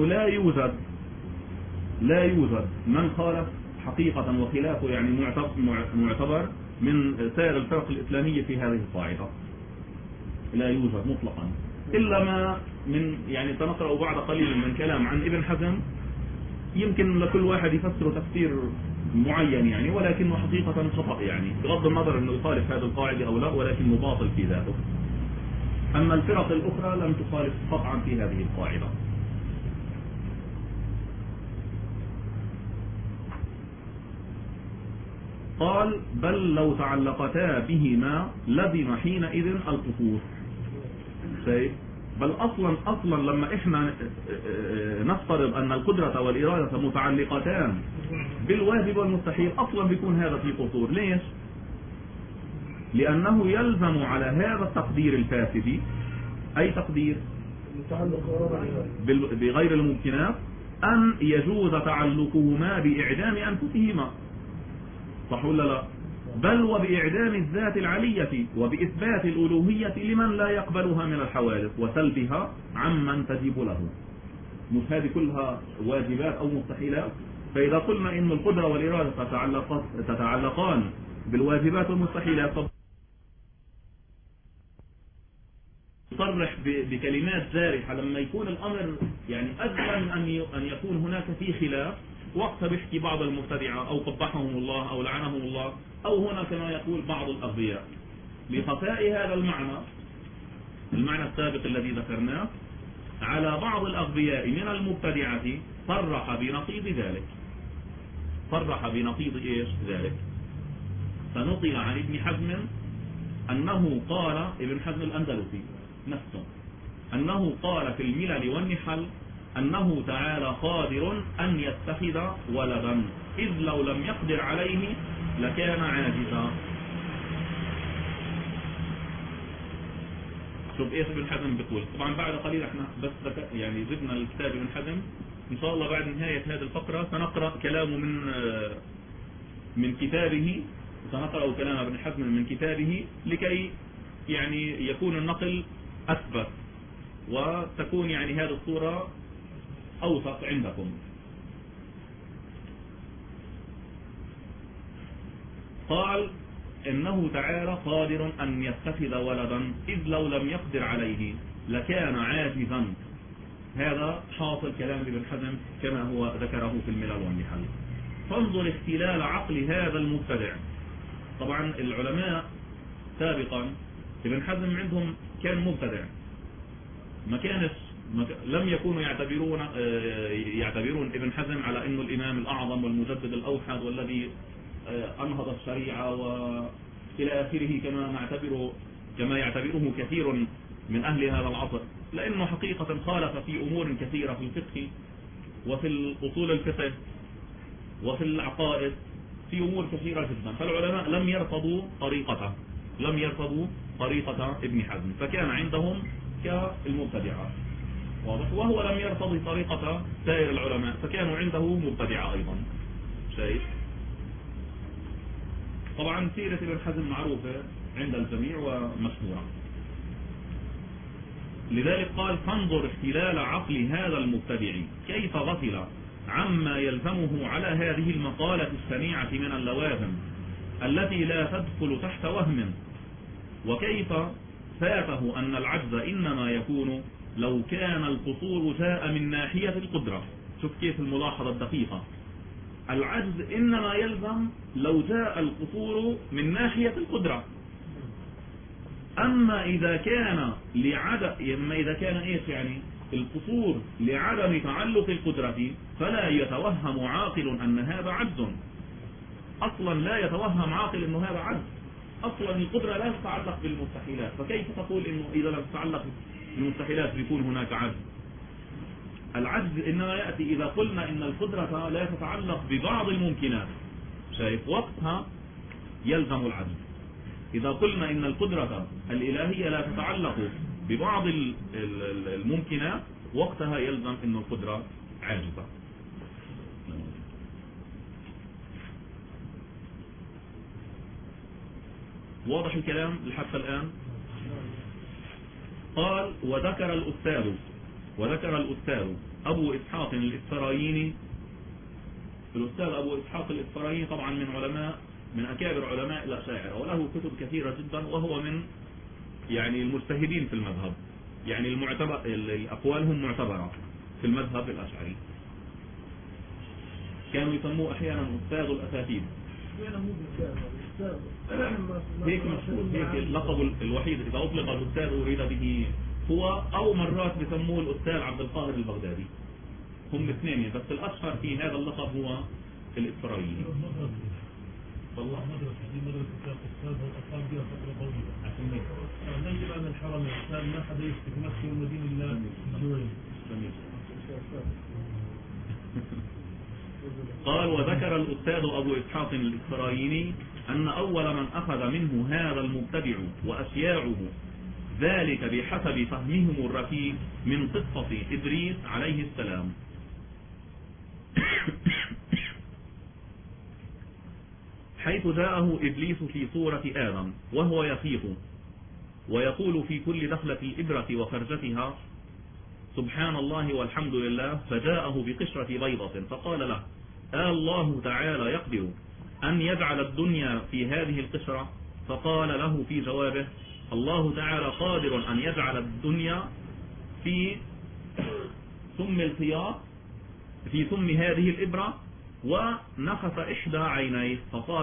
لا يوجد من خالف حقيقة وخلافه يعني معتبر من سائر الفرق الإسلامية في هذه القاعدة، لا يوجد مطلقا، إلا ما من يعني سنقرأ بعض قليل من كلام عن ابن حزم، يمكن لكل واحد يفسر تفسير معين يعني، ولكنه حقيقة خطأ يعني، بغض النظر أنه يخالف هذه القاعدة أو لا، ولكنه باطل في ذاته. أما الفرق الأخرى لم تخالف قطعا في هذه القاعدة. قال بل لو تعلقتا بهما لزم حينئذ القصور. بل أصلا لما إحنا نفترض أن القدرة والإرادة متعلقتان بالواجب والمستحيل، أصلا بيكون هذا في قصور. ليش؟ لأنه يلزم على هذا التقدير الفاسد، أي تقدير بغير الممكنات، أن يجوز تعلقهما بإعدام أنفسهما، صح ولا لا؟ بل وبإعدام الذات العلية وبإثبات الألوهية لمن لا يقبلها من الحوادث وسلبها عمن تجب له. مش هذه كلها واجبات أو مستحيلات؟ فإذا قلنا إن القدرة والإرادة تتعلقان بالواجبات والمستحيلات، يصرح بكلمات جارحة لما يكون الأمر يعني أدنى من أن يكون هناك في خلاف، وقت بيحكي بعض المبتدعة أو قبحهم الله أو لعنهم الله، أو هنا كما يقول بعض الأغبياء. لخفاء هذا المعنى السابق الذي ذكرناه على بعض الأغبياء من المبتدعة، صرح بنقيض إيش ذلك. فنقل عن ابن حزم أنه قال، ابن حزم الأندلسي نفسه، أنه قال في الملل والنحل أنه تعالى قادر أن يتخذ ولدا، إذ لو لم يقدر عليه لكان عاجزا. شوف إيش ابن حزم بيقول. طبعا بعد قليل احنا بس يعني زدنا الكتاب ابن حزم، إن شاء الله بعد نهاية هذه الفقرة سنقرأ كلامه من كتابه، سنقرأ كلام ابن حزم من كتابه لكي يعني يكون النقل أثبت وتكون يعني هذه الصورة أوثق عندكم. قال إنه تعالى قادر أن يتخذ ولدا، إذ لو لم يقدر عليه لكان عاجزا. هذا حاصل كلام ابن حزم كما هو ذكره في الملل والنحل. فانظر اختلال عقل هذا المبتدع. طبعا العلماء سابقا ابن حزم عندهم كان مبتدع، لم يكونوا يعتبرون ابن حزم على انه الامام الاعظم والمجدد الاوحد والذي انهض الشريعه والى اخره كما يعتبره كثير من اهل هذا العصر، لانه حقيقه خالف في امور كثيره في الفقه وفي اصول الفقه وفي العقائد، في امور كثيره جدا. فالعلماء لم يرفضوا طريقه ابن حزم، فكان عندهم كالمبتدعة، واضح، وهو لم يرتضي طريقة سائر العلماء، فكانوا عنده مبتدعة أيضا. شايف؟ طبعا سيرة ابن حزم معروفة عند الجميع ومشهورة. لذلك قال فانظر اختلال عقل هذا المبتدع كيف غفل عما يلزمه على هذه المقالة الشنيعة من اللوازم التي لا تدخل تحت وهم، وكيف فاته أن العجز إنما يكون لو كان القصور جاء من ناحية القدرة. شوف كيف الملاحظة الدقيقة. العجز إنما يلزم لو جاء القصور من ناحية القدرة. أما إذا كان إيش يعني القصور لعدم تعلق القدرة، فلا يتوهم عاقل أن هذا عجز. أصلا لا يتوهم عاقل أنه هذا عجز. أصلا القدرة لا تتعلق بالمستحيلات، فكيف تقول إنه إذا لم تتعلق بالمستحيلات بيكون هناك عجز؟ العجز إنما يأتي إذا قلنا إن القدرة لا تتعلق ببعض الممكنات، شايف، وقتها يلزم العجز. إذا قلنا إن القدرة الإلهية لا تتعلق ببعض الممكنات، وقتها يلزم إن القدرة عاجزة. واضح الكلام لحتى الآن؟ قال وذكر الأستاذ وذكر الأستاذ أبو إسحاق الإسفرايني. الأستاذ أبو إسحاق الإسفرايني طبعا من أكابر علماء الأشاعرة، وله كتب كثيرة جدا، وهو من يعني المجتهدين في المذهب، يعني أقوالهم معتبرة في المذهب الأشعري. كانوا يسموه أحيانا أستاذ الأساتذة. هيك مشهور، هيك اللقب الوحيد إذا أطلق الأستاذ أريد به هو، أو مرات بسموه الأستاذ عبد القاهر البغدادي. هم اثنين، بس الأشهر في هذا اللقب هو الإسفرايني. والله مدرسة أستاذ والأطفال فيها فترة طويلة. نجد أن الحرم ما حدا يشتكي مكة والمدينة إلا جوين. قال وذكر الأستاذ أبو إسحاق الإسفرايني أن أول من أخذ منه هذا المبتدع وأشياعه ذلك بحسب فهمهم الرفيع من قصة إدريس عليه السلام. حيث جاءه إبليس في صورة آدم وهو يخيط ويقول في كل دخلة الإبرة وخرجتها سبحان الله والحمد لله، فجاءه بقشرة بيضة فقال له الله تعالى يقدر أن يجعل الدنيا في هذه القشرة؟ فقال له في جوابه الله تعالى قادر أن يجعل الدنيا في ثم الخياط في ثم هذه الإبرة، ونخف إحدى عينيه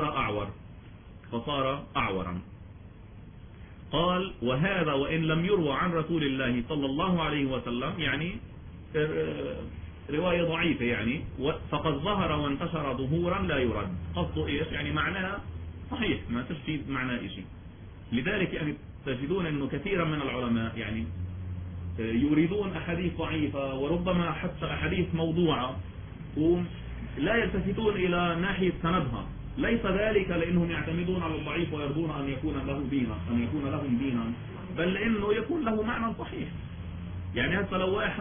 فصار أعورا. قال وهذا وإن لم يروى عن رسول الله صلى الله عليه وسلم، يعني رواية ضعيفة يعني، فقد ظهر وانتشر ظهورا لا يرد. قصده إيش؟ يعني معناها صحيح، ما تشفي معناه شيء. لذلك يعني تجدون أنه كثيرا من العلماء يعني يريدون أحاديث ضعيفة وربما حتى أحاديث موضوعة ولا يلتفتون إلى ناحية سندها. ليس ذلك لأنهم يعتمدون على الضعيف ويرضون أن يكون لهم دينا، بل لأنه يكون له معنى صحيح. يعني هسه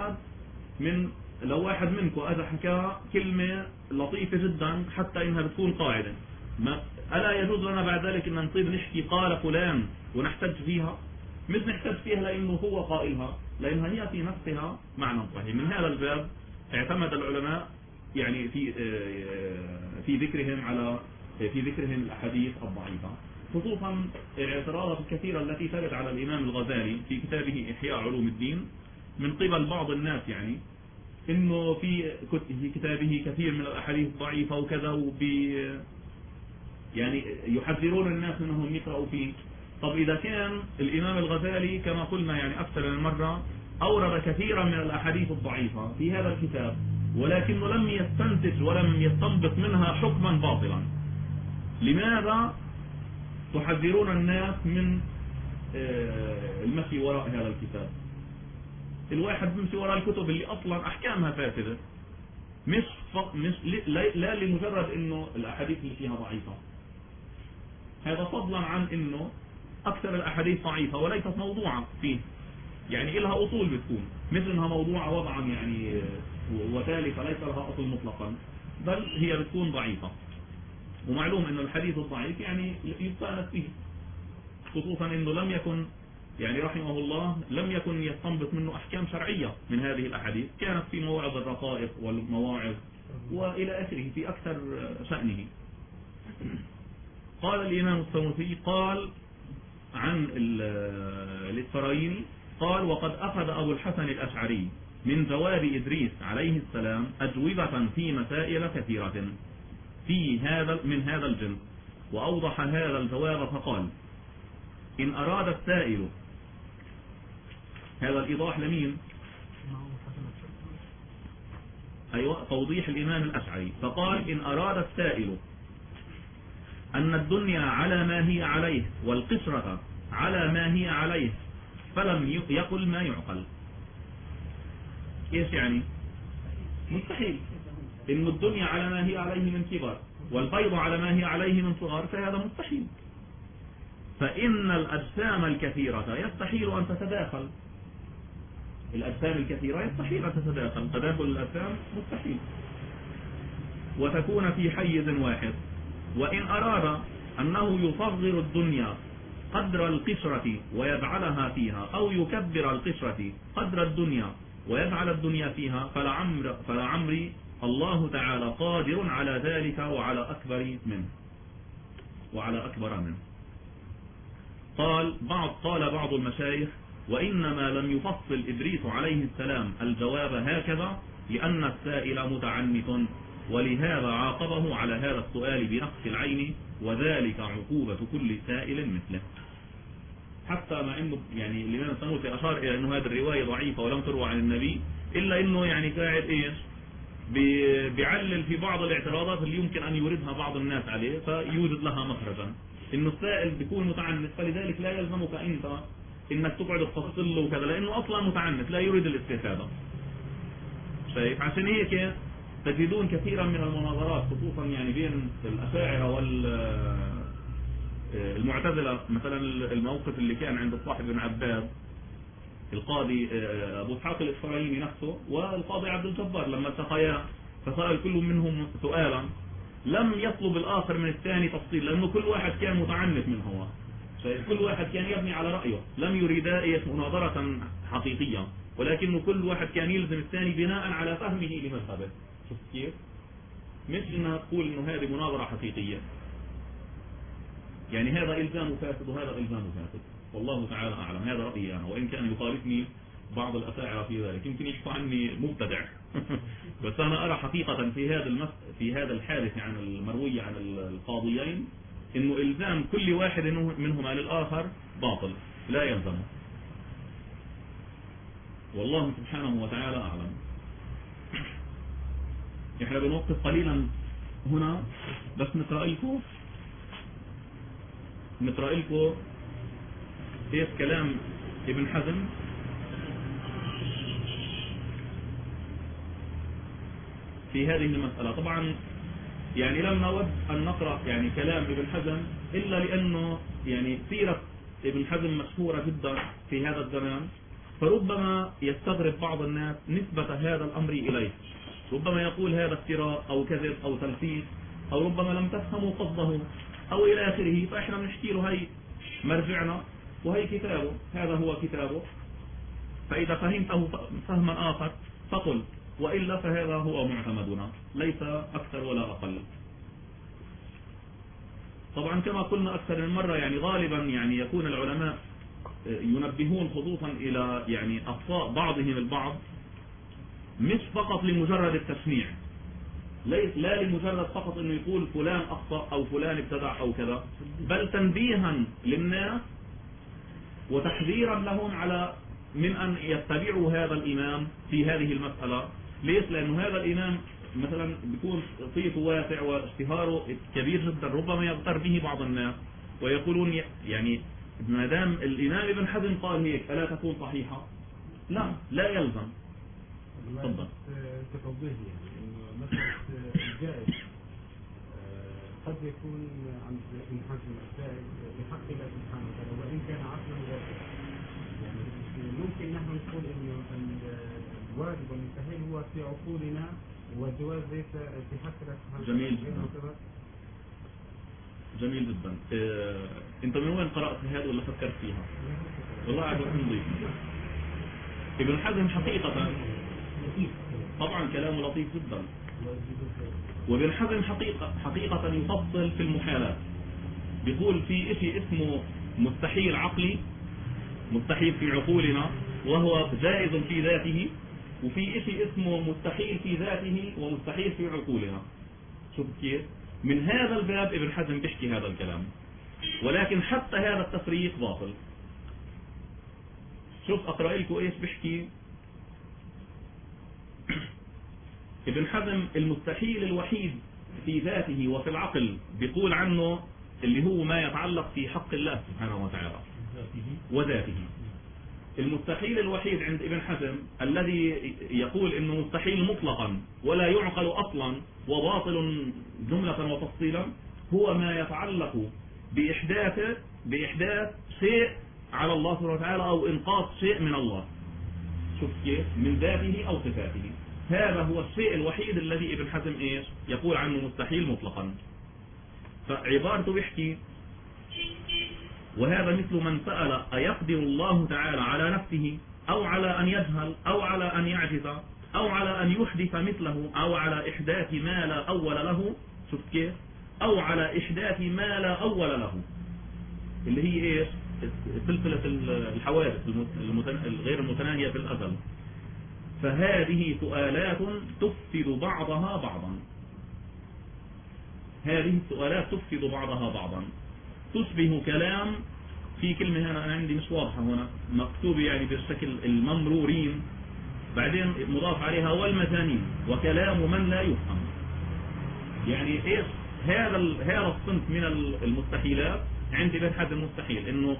لو واحد منكم أجا حكى كلمة لطيفة جدا حتى إنها بتكون قاعدة، ألا يجوز لنا بعد ذلك أن نصير نحكي قال فلان ونحتج فيها؟ مش نحتج فيها لأنه هو قائلها، لأنها هي في نفسها معنى صحيح. من هذا الباب اعتمد العلماء يعني في ذكرهم الأحاديث الضعيفة، خصوصا الاعتراضات الكثيرة التي ترد على الإمام الغزالي في كتابه إحياء علوم الدين من قبل بعض الناس، يعني إنه في كتابه كثير من الأحاديث الضعيفة وكذا، يعني يحذرون الناس منهم يقرأوا فيه. طب إذا كان الإمام الغزالي كما قلنا يعني أكثر من مرة أورد كثيرا من الأحاديث الضعيفة في هذا الكتاب، ولكنه لم يستنتج ولم يستنبط منها حكما باطلا، لماذا تحذرون الناس من المشي وراء هذا الكتاب؟ الواحد بيمشي وراء الكتب اللي أصلا أحكامها فاسدة، مش لا لمجرد إنه الأحاديث اللي فيها ضعيفة، هذا فضلا عن إنه أكثر الأحاديث ضعيفة وليست موضوعة فيه، يعني إلها أصول بتكون، مثل إنها موضوعة وضعا يعني وتالي فليس لها أصل مطلقا، بل هي بتكون ضعيفة. ومعلوم إنه الحديث الضعيف يعني يستأنس فيه، خصوصا إنه لم يكن يعني رحمه الله لم يكن يستنبط منه أحكام شرعية من هذه الأحاديث، كانت في مواعظ الرقائق والمواعظ وإلى آخره في أكثر شأنه. قال الإمام السنوسي قال عن الإسفرايني قال وقد أخذ أبو الحسن الأشعري من جواب إدريس عليه السلام أجوبة في مسائل كثيرة من هذا الجنس، وأوضح هذا الجواب فقال إن أراد السائل، هذا الإيضاح لمين؟ أيوة توضيح الإمام الأشعري، فقال إن أراد السائل أن الدنيا على ما هي عليه والقشرة على ما هي عليه فلم يقل ما يعقل. إيش يعني؟ مستحيل إن الدنيا على ما هي عليه من كبر والبيض على ما هي عليه من صغر، فهذا مستحيل. فإن الأجسام الكثيرة يستحيل أن تتداخل، الأجسام الكثيرة يستحيل أن تتداخل، تداخل الأجسام مستحيل، وتكون في حيز واحد. وإن أراد أنه يصغر الدنيا قدر القشرة ويجعلها فيها، أو يكبر القشرة قدر الدنيا ويجعل الدنيا فيها فلعمري الله تعالى قادر على ذلك وعلى أكبر منه. قال بعض المشايخ: وإنما لم يفصل إدريس عليه السلام الجواب هكذا لأن السائل متعنت، ولهذا عاقبه على هذا السؤال بنقص العين، وذلك عقوبة كل سائل مثله. حتى مع انه يعني الإمام السنوسي أشار إلى أنه هذه الرواية ضعيفة ولم تروى عن النبي، إلا أنه يعني قاعد إيش بيعلل في بعض الاعتراضات اللي يمكن أن يوردها بعض الناس عليه فيوجد لها مخرجا. إنه السائل بيكون متعنت، فلذلك لا يلزمك أنت إنك تقعد تفصل له وكذا، لأنه أصلا متعنت لا يريد الاستفادة. شايف؟ عشان هيك تجدون كثيرا من المناظرات خصوصا يعني بين الأشاعرة والمعتزلة، مثلا الموقف اللي كان عند الصاحب بن عباد القاضي أبو إسحاق الإسفرايني نفسه والقاضي عبد الجبار لما التقيا، فسأل كل منهم سؤالا لم يطلب الآخر من الثاني تفصيل، لأنه كل واحد كان متعنت من هو. كل واحد كان يبني على رأيه، لم يريدا مناظرة حقيقية، ولكنه كل واحد كان يلزم الثاني بناء على فهمه لمذهبه. شوف كيف؟ مش انها تقول انه هذه مناظرة حقيقية. يعني هذا إلزام فاسد وهذا إلزام فاسد، والله تعالى أعلم. هذا رأيي أنا، وإن كان يخالفني بعض الأشاعرة في ذلك، يمكن يحكوا عني مبتدع بس أنا أرى حقيقة في هذا الحادث عن المروي عن القاضيين إنه إلزام كل واحد منهما للآخر باطل لا يلزمه، والله سبحانه وتعالى أعلم. إحنا بنوقف قليلا هنا بس نقرأ لكم ايش كلام ابن حزم في هذه المسألة. طبعا يعني لم نود أن نقرأ يعني كلام ابن حزم إلا لأنه يعني سيرة ابن حزم مشهورة جدا في هذا الزمان، فربما يستغرب بعض الناس نسبة هذا الأمر إليه، ربما يقول هذا افتراء أو كذب أو تلفيق، أو ربما لم تفهموا قصده أو إلى آخره. فإحنا بنحكي له هي مرجعنا وهي كتابه، هذا هو كتابه، فإذا فهمته فهما آخر فقل، وإلا فهذا هو معتمدنا ليس أكثر ولا أقل. طبعا كما قلنا أكثر من مرة يعني غالبا يعني يكون العلماء ينبهون خصوصا إلى يعني أخطاء بعضهم البعض، مش فقط لمجرد التسميع، لا لمجرد فقط انه يقول فلان اخطأ او فلان ابتدع او كذا، بل تنبيها للناس وتحذيرا لهم على من ان يتبعوا هذا الامام في هذه المسألة. ليش؟ لانه هذا الامام مثلا بيكون صيته واسع واشتهاره كبير جدا، ربما يغتر به بعض الناس ويقولون يعني ما دام الامام ابن حزم قال هيك فلا تكون صحيحة. لا يلزم. تفضل. تفضيه يعني انه مثلا الجائز قد يكون عند ابن حزم الجائز بحق الله سبحانه وتعالى وان كان عقلا واجبا. يعني ممكن نحن نقول انه الواجب والمستحيل هو في عقولنا والجواز ليس في حق الله سبحانه وتعالى. جميل جدا. انت من وين قرأت هذا ولا فكرت فيها؟ والله عجب نضيف. ابن حزم حقيقة طبعا كلامه لطيف جدا، وابن حزم حقيقة يفصل في المحالات، بيقول في شيء اسمه مستحيل عقلي، مستحيل في عقولنا وهو جائز في ذاته، وفي شيء اسمه مستحيل في ذاته ومستحيل في عقولنا. شوف كيف؟ من هذا الباب ابن حزم بيحكي هذا الكلام، ولكن حتى هذا التفريق باطل. شوف أقرأ لكم إيش بيحكي ابن حزم. المستحيل الوحيد في ذاته وفي العقل بيقول عنه اللي هو ما يتعلق في حق الله سبحانه وتعالى وذاته. المستحيل الوحيد عند ابن حزم الذي يقول انه مستحيل مطلقا ولا يعقل اصلا وباطل جملة وتفصيلا هو ما يتعلق بإحداث شيء على الله سبحانه وتعالى او انقاص شيء من الله. شوف كيف؟ من ذاته او صفاته. هذا هو الشيء الوحيد الذي ابن حزم ايش يقول عنه مستحيل مطلقا. فعبارته بيحكي وهذا مثل من سأل أيقدر الله تعالى على نفسه أو على أن يجهل أو على أن يعجز أو على أن يحدث مثله أو على إحداث ما لا أول له. شوف كيف؟ أو على إحداث ما لا أول له، اللي هي إيش؟ سلسلة الحوادث الغير المتناهية في الأزل. فهذه سؤالات تفسد بعضها بعضا، هذه السؤالات تفسد بعضها بعضا، تشبه كلام، في كلمة هنا أنا عندي مش واضحة هنا مكتوب يعني بالشكل الممرورين، بعدين مضاف عليها والمثانين وكلام من لا يفهم. يعني إيش هذا الصنف من المستحيلات عندي بحد المستحيل إنه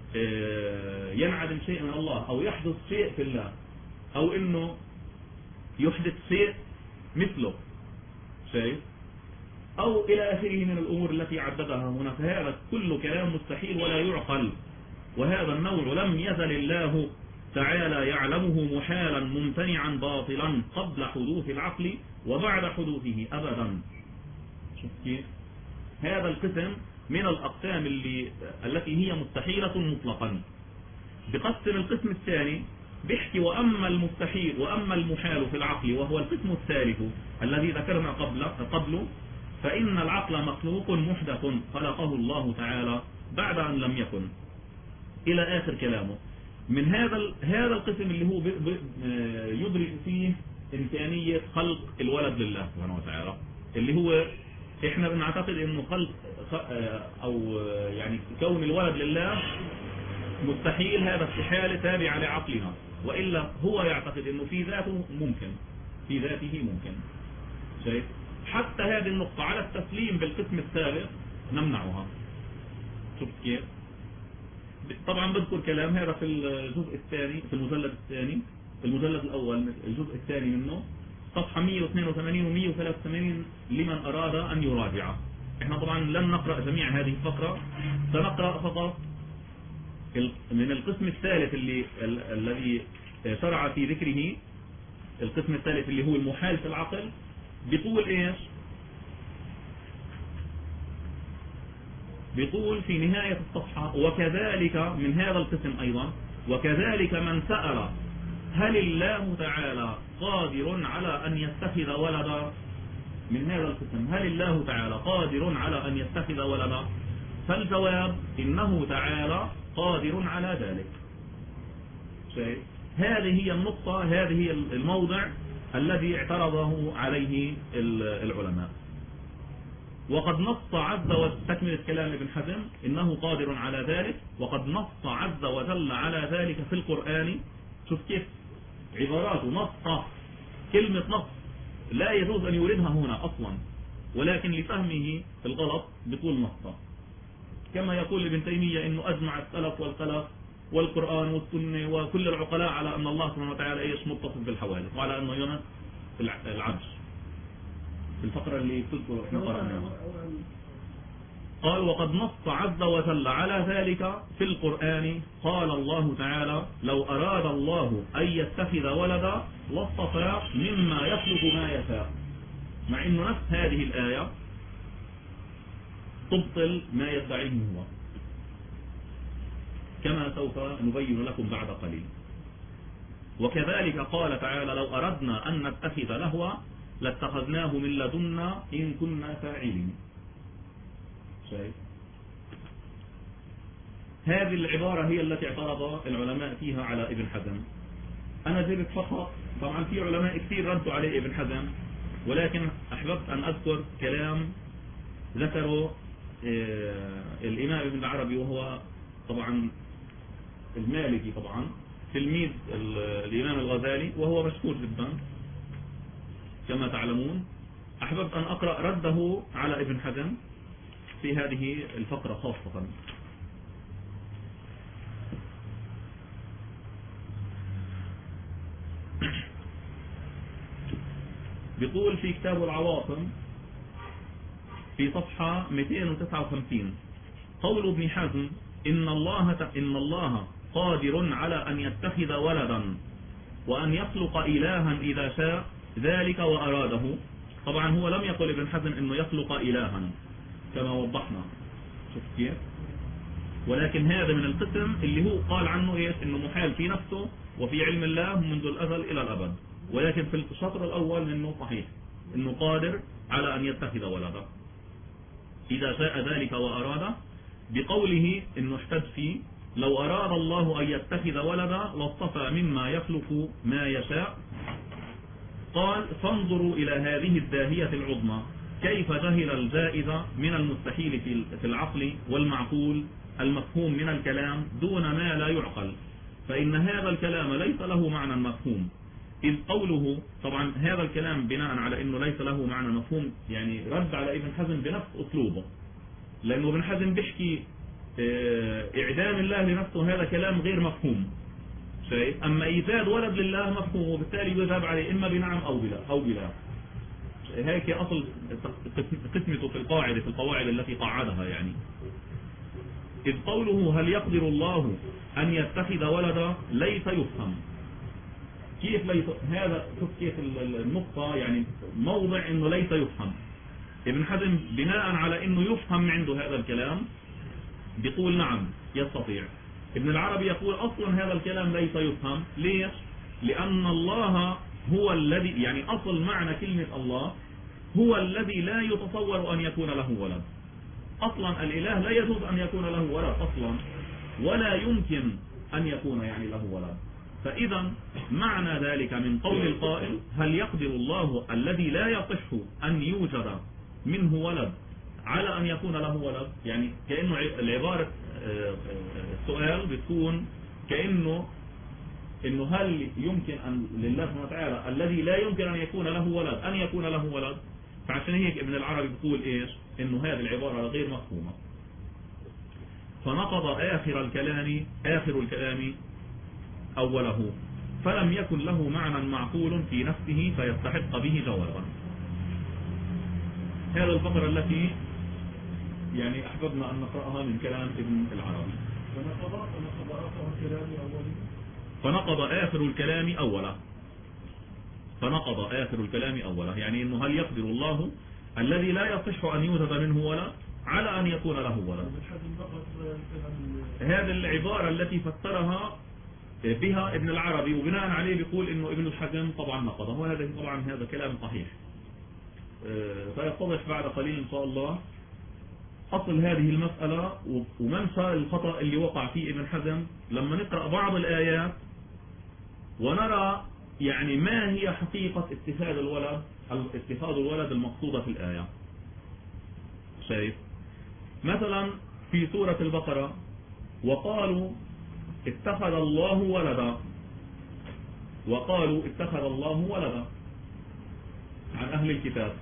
ينعدم شيء من الله أو يحدث شيء في الله أو إنه يحدث شيء مثله، شيء أو إلى آخره من الأمور التي عددها هنا. فهذا كل كلام مستحيل ولا يعقل، وهذا النوع لم يزل الله تعالى يعلمه محالا ممتنعا باطلا قبل حدوث العقل وبعد حدوثه أبدا. شوف كيف؟ هذا القسم من الأقسام التي هي مستحيلة مطلقا. بقسم القسم الثاني بيحكي وأما المستحيل وأما المحال في العقل، وهو القسم الثالث الذي ذكرنا قبله، فإن العقل مخلوق محدث خلقه الله تعالى بعد أن لم يكن، إلى آخر كلامه. من هذا القسم اللي هو يدرك فيه إمكانية خلق الولد لله سبحانه وتعالى، اللي هو إحنا بنعتقد إنه خلق أو يعني كون الولد لله مستحيل، هذا استحالة تابعة لعقلنا، وإلا هو يعتقد إنه في ذاته ممكن، في ذاته ممكن. شايف؟ حتى هذه النقطة على التسليم بالقسم السابق نمنعها. شوف كيف؟ طبعا بذكر كلام هذا في الجزء الثاني، في المجلد الثاني، في المجلد الأول الجزء الثاني منه صفحة 182 و 183 لمن أراد أن يراجع. احنا طبعا لن نقرأ جميع هذه الفقرة، سنقرأ فقط من القسم الثالث الذي شرع في ذكره، القسم الثالث اللي هو المحال في العقل. بيقول ايش؟ بيقول في نهاية الصفحة: وكذلك من هذا القسم أيضا، وكذلك من سأل هل الله تعالى قادر على أن يتخذ ولدا، من هذا القسم هل الله تعالى قادر على أن يتخذ ولدا، فالجواب إنه تعالى قادر على ذلك. شيء هذه هي النقطة، هذه هي الموضع الذي اعترضه عليه العلماء. وقد نص عز وجل، تكملة كلام ابن حزم، إنه قادر على ذلك، وقد نص عز وجل على ذلك في القرآن. شوف كيف عباراته، نص، كلمة نص لا يجوز أن يوردها هنا أصلا، ولكن لفهمه الغلط بطول نص. كما يقول ابن تيمية إنه أجمع السلف والخلف والقرآن والسنة وكل العقلاء على أن الله سبحانه وتعالى إيش متصف بالحوادث، وعلى أنه يونس العبش في الفقرة اللي تذكر احنا قرأناها. قال: وقد نص عز وجل على ذلك في القرآن. قال الله تعالى: لو أراد الله أن يتخذ ولدا لاصطفى مما يخلق ما يشاء، مع أنه نفس هذه الآية تبطل ما يدعيه هو، كما سوف نبين لكم بعد قليل. وكذلك قال تعالى: لو أردنا أن نتخذ لهوا لاتخذناه من لدنا إن كنا فاعلين. شايف؟ هذه العبارة هي التي اعترض العلماء فيها على ابن حزم. أنا جبت فقط، طبعا في علماء كثير ردوا عليه ابن حزم، ولكن أحببت أن أذكر كلام ذكره الإمام ابن العربي، وهو طبعا المالكي، طبعا تلميذ الإمام الغزالي، وهو مشهور جدا كما تعلمون. أحببت أن أقرأ رده على ابن حزم في هذه الفقرة خاصة. بيقول في كتاب العواصم في صفحة 259: قول ابن حزم: إن الله قادر على أن يتخذ ولدا وأن يخلق إلها إذا شاء ذلك وأراده. طبعا هو لم يقل ابن حزم إنه يخلق إلها كما وضحنا، شوف كيف، ولكن هذا من القسم اللي هو قال عنه إيش؟ إنه محال في نفسه وفي علم الله منذ الأزل إلى الأبد، ولكن في الشطر الأول منه صحيح إنه قادر على أن يتخذ ولدا إذا شاء ذلك وأراده، بقوله إنه احتج فيه لو أراد الله أن يتخذ ولدا لاصطفى مما يخلق ما يشاء. قال فانظروا إلى هذه الداهية العظمى كيف جهل الجائز من المستحيل في العقل والمعقول المفهوم من الكلام دون ما لا يعقل، فإن هذا الكلام ليس له معنى مفهوم. إذ قوله طبعا هذا الكلام بناء على أنه ليس له معنى مفهوم، يعني رد على ابن حزم بنفس أسلوبه، لأنه ابن حزم بيحكي إعدام الله لنفسه هذا كلام غير مفهوم، شايف؟ أما إيجاد ولد لله مفهوم، وبالتالي يجاب عليه إما بنعم أو بلا. هيك أصل قسمته في القاعدة في القواعد التي قاعدها يعني. إذ قوله هل يقدر الله أن يتخذ ولدا ليس يفهم. كيف ليس؟ هذا شوف كيف النقطة يعني موضع إنه ليس يفهم. ابن حزم بناء على إنه يفهم عنده هذا الكلام بيقول نعم يستطيع. ابن العربي يقول أصلا هذا الكلام ليس يفهم. ليش؟ لأن الله هو الذي، يعني أصل معنى كلمة الله هو الذي لا يتصور أن يكون له ولد. أصلا الإله لا يجوز أن يكون له ولد أصلا، ولا يمكن أن يكون يعني له ولد. فإذا معنى ذلك من قول القائل هل يقدر الله الذي لا يصح أن يوجد منه ولد على أن يكون له ولد، يعني كأنه العبارة السؤال بتكون كأنه هل يمكن أن لله سبحانه وتعالى الذي لا يمكن أن يكون له ولد أن يكون له ولد. فعشان هيك ابن العربي بيقول إيش؟ إنه هذه العبارة غير مفهومة. فنقض آخر الكلام أوله فلم يكن له معنى معقول في نفسه فيستحق به جوابا. هذا الفقرة التي يعني أحببنا أن نقرأها من كلام ابن العربي. فنقض آخر الكلام أوله يعني إنه هل يقدر الله الذي لا يصح أن يوجد منه ولد على أن يكون له ولد. هذه العبارة التي فسرها بها ابن العربي وبناء عليه بيقول إنه ابن الحزم طبعا نقضه، وهذا طبعا هذا كلام صحيح. سيتضح بعد قليل إن شاء الله أصل هذه المسألة ومنشأ الخطأ اللي وقع فيه ابن حزم لما نقرأ بعض الآيات ونرى يعني ما هي حقيقة اتخاذ الولد المقصودة في الآية. شايف مثلا في سورة البقرة وقالوا اتخذ الله ولدا عن أهل الكتاب،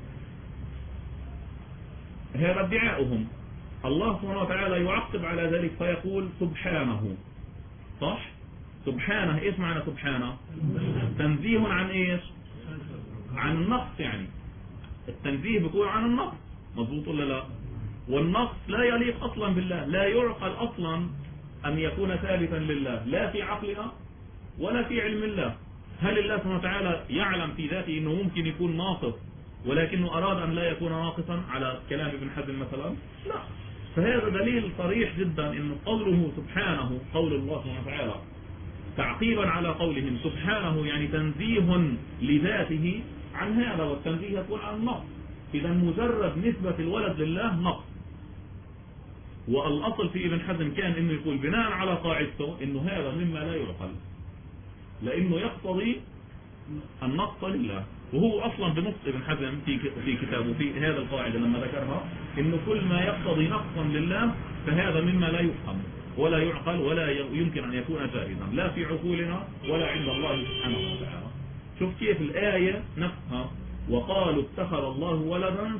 هذا ادعاؤهم. الله سبحانه وتعالى يعقب على ذلك فيقول سبحانه. صح؟ سبحانه ايش معنى سبحانه؟ تنزيه عن ايش؟ عن النقص، يعني التنزيه بيكون عن النقص، مضبوط ولا لا؟ والنقص لا يليق اصلا بالله، لا يعقل اصلا ان يكون ثابتا لله لا في عقلنا ولا في علم الله. هل الله سبحانه وتعالى يعلم في ذاته انه ممكن يكون ناقص ولكنه اراد ان لا يكون ناقصا على كلام ابن حزم مثلا؟ لا. فهذا دليل صريح جدا انه قوله سبحانه قول الله سبحانه وتعالى تعقيبا على قولهم سبحانه يعني تنزيه لذاته عن هذا، والتنزيه يكون عن النقص. اذا مجرد نسبة الولد لله نقص. والاصل في ابن حزم كان انه يقول بناء على قاعدته انه هذا مما لا يعقل لانه يقتضي النقص لله، وهو اصلا بنص ابن حزم في كتابه في هذا القاعدة لما ذكرها انه كل ما يقتضي نقصا لله فهذا مما لا يفهم ولا يعقل ولا يمكن ان يكون جائزا لا في عقولنا ولا عند الله سبحانه وتعالى. شوف كيف الآية نفسها وقالوا اتخذ الله ولدا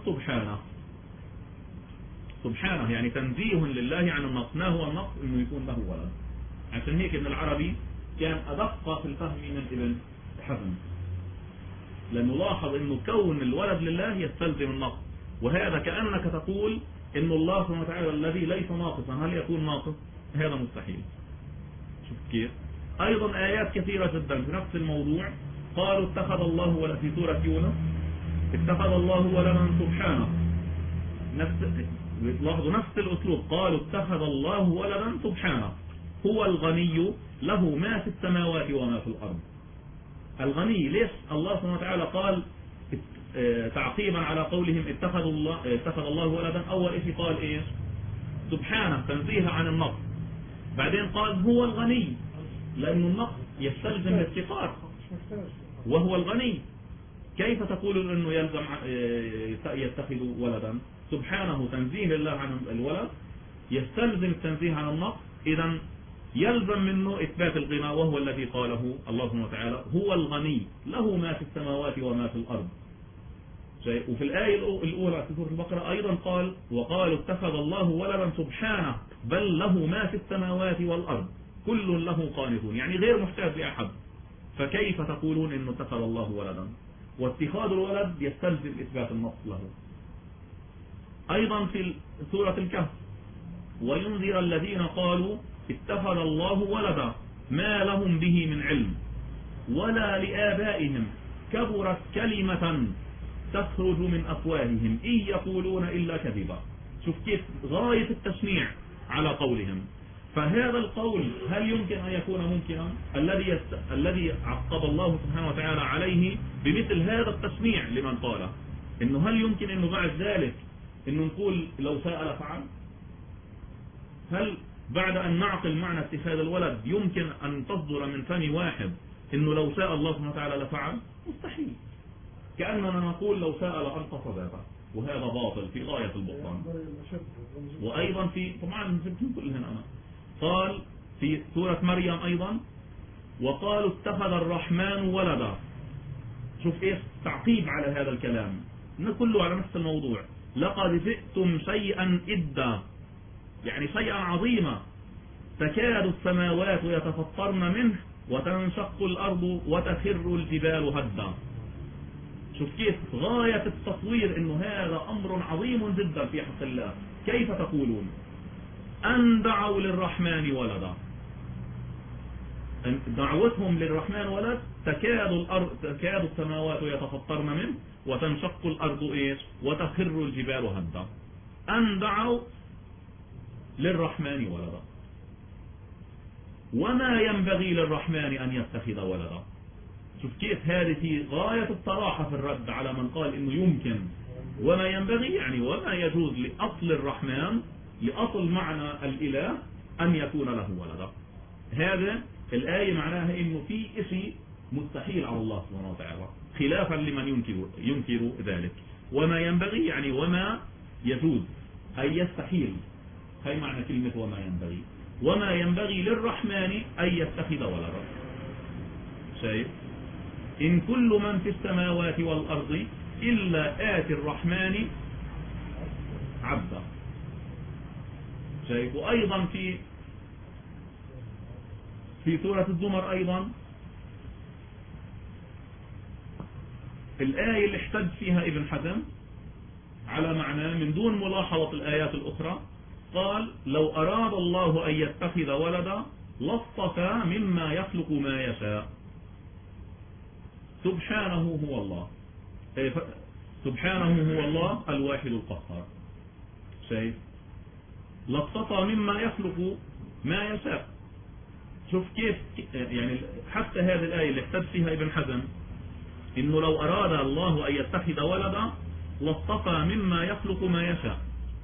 سبحانه يعني تنزيه لله عن النقص. ما هو النقص؟ انه يكون له ولد. عشان هيك ابن العربي كان ادق في الفهم من ابن حزم، لانه لاحظ انه كون الولد لله يستلزم النقص، وهذا كأنك تقول ان الله سبحانه وتعالى الذي ليس ناقصا هل يكون ناقص؟ هذا مستحيل. شوف كيف ايضا ايات كثيرة جدا في نفس الموضوع قالوا اتخذ الله ولدا في سورة يونس اتخذ الله ولدا سبحانه، لاحظوا نفس الاسلوب قالوا اتخذ الله ولدا سبحانه. هو الغني له ما في السماوات وما في الأرض. الغني ليش الله سبحانه وتعالى قال تعقيبا على قولهم اتخذ الله ولدا؟ أول شيء قال إيش؟ سبحانه، تنزيه عن النقص. بعدين قال هو الغني، لأن النقص يستلزم الافتقار وهو الغني. كيف تقول أنه يلزم يتخذ ولدا؟ سبحانه تنزيه لله عن الولد يستلزم التنزيه عن النقص، إذن يلزم منه إثبات الغنى، وهو الذي قاله الله سبحانه وتعالى هو الغني له ما في السماوات وما في الأرض. وفي الآية الأولى في سورة البقرة أيضا قال وقالوا اتخذ الله ولدا سبحانه بل له ما في السماوات والأرض كل له قانتون، يعني غير محتاج لأحد. فكيف تقولون إنه اتخذ الله ولدا؟ واتخاذ الولد يستلزم إثبات النص له. أيضا في سورة الكهف وينذر الذين قالوا اتخذ الله ولدا ما لهم به من علم ولا لآبائهم كبرت كلمة تخرج من أفواههم إن يقولون إلا كذبا. شوف كيف غاية التشنيع على قولهم. فهذا القول هل يمكن أن يكون ممكنا؟ الذي عقب الله سبحانه وتعالى عليه بمثل هذا التشنيع لمن قاله، إنه هل يمكن إنه بعد ذلك إنه نقول لو شاء لفعل؟ هل بعد أن نعقل معنى اتخاذ الولد يمكن أن تصدر من فم واحد إنه لو شاء الله سبحانه وتعالى لفعل؟ مستحيل. كأننا نقول لو شاء لأنقص ذاته، وهذا باطل في غاية البطلان. وأيضا في طبعا كلهن أنا قال في سورة مريم أيضا وقالوا اتخذ الرحمن ولدا. شوف إيش تعقيب على هذا الكلام، كله على نفس الموضوع. لقد جئتم شيئا إدا، يعني شيئا عظيما، تكاد السماوات يتفطرن منه وتنشق الأرض وتخر الجبال هدا. شوف كيف غاية التصوير إنه هذا أمر عظيم جدا في حق الله. كيف تقولون أن دعوا للرحمن ولدا؟ دعوتهم للرحمن ولد تكاد السماوات يتفطرن منه وتنشق الأرض إيش وتخر الجبال هدا. أن دعوا للرحمن ولدا، وما ينبغي للرحمن أن يتخذ ولدا. شوف كيف هذه غاية الصراحة في الرد على من قال إنه يمكن وما ينبغي، يعني وما يجوز لأصل الرحمن، لأصل معنى الإله أن يكون له ولدا. هذا الآية معناها إنه في شيء مستحيل على الله سبحانه وتعالى، خلافا لمن ينكر ذلك. وما ينبغي يعني وما يجوز أي يستحيل، هي معنى كلمة وما ينبغي. وما ينبغي للرحمن أن يتخذ ولدا. شايف؟ إن كل من في السماوات والأرض إلا آتي الرحمن عبدا. شايف؟ وأيضا في سورة الزمر أيضا الآية اللي احتج فيها ابن حزم على معنى من دون ملاحظة الآيات الأخرى، قال لو أراد الله أن يتخذ ولدا لاصطفى مما يخلق ما يشاء سبحانه هو الله. سبحانه هو الله الواحد القهار. شايف؟ لاصطفى مما يخلق ما يشاء. شوف كيف يعني حتى هذه الآية اللي احتج فيها ابن حزم إنه لو أراد الله أن يتخذ ولدا لاصطفى مما يخلق ما يشاء.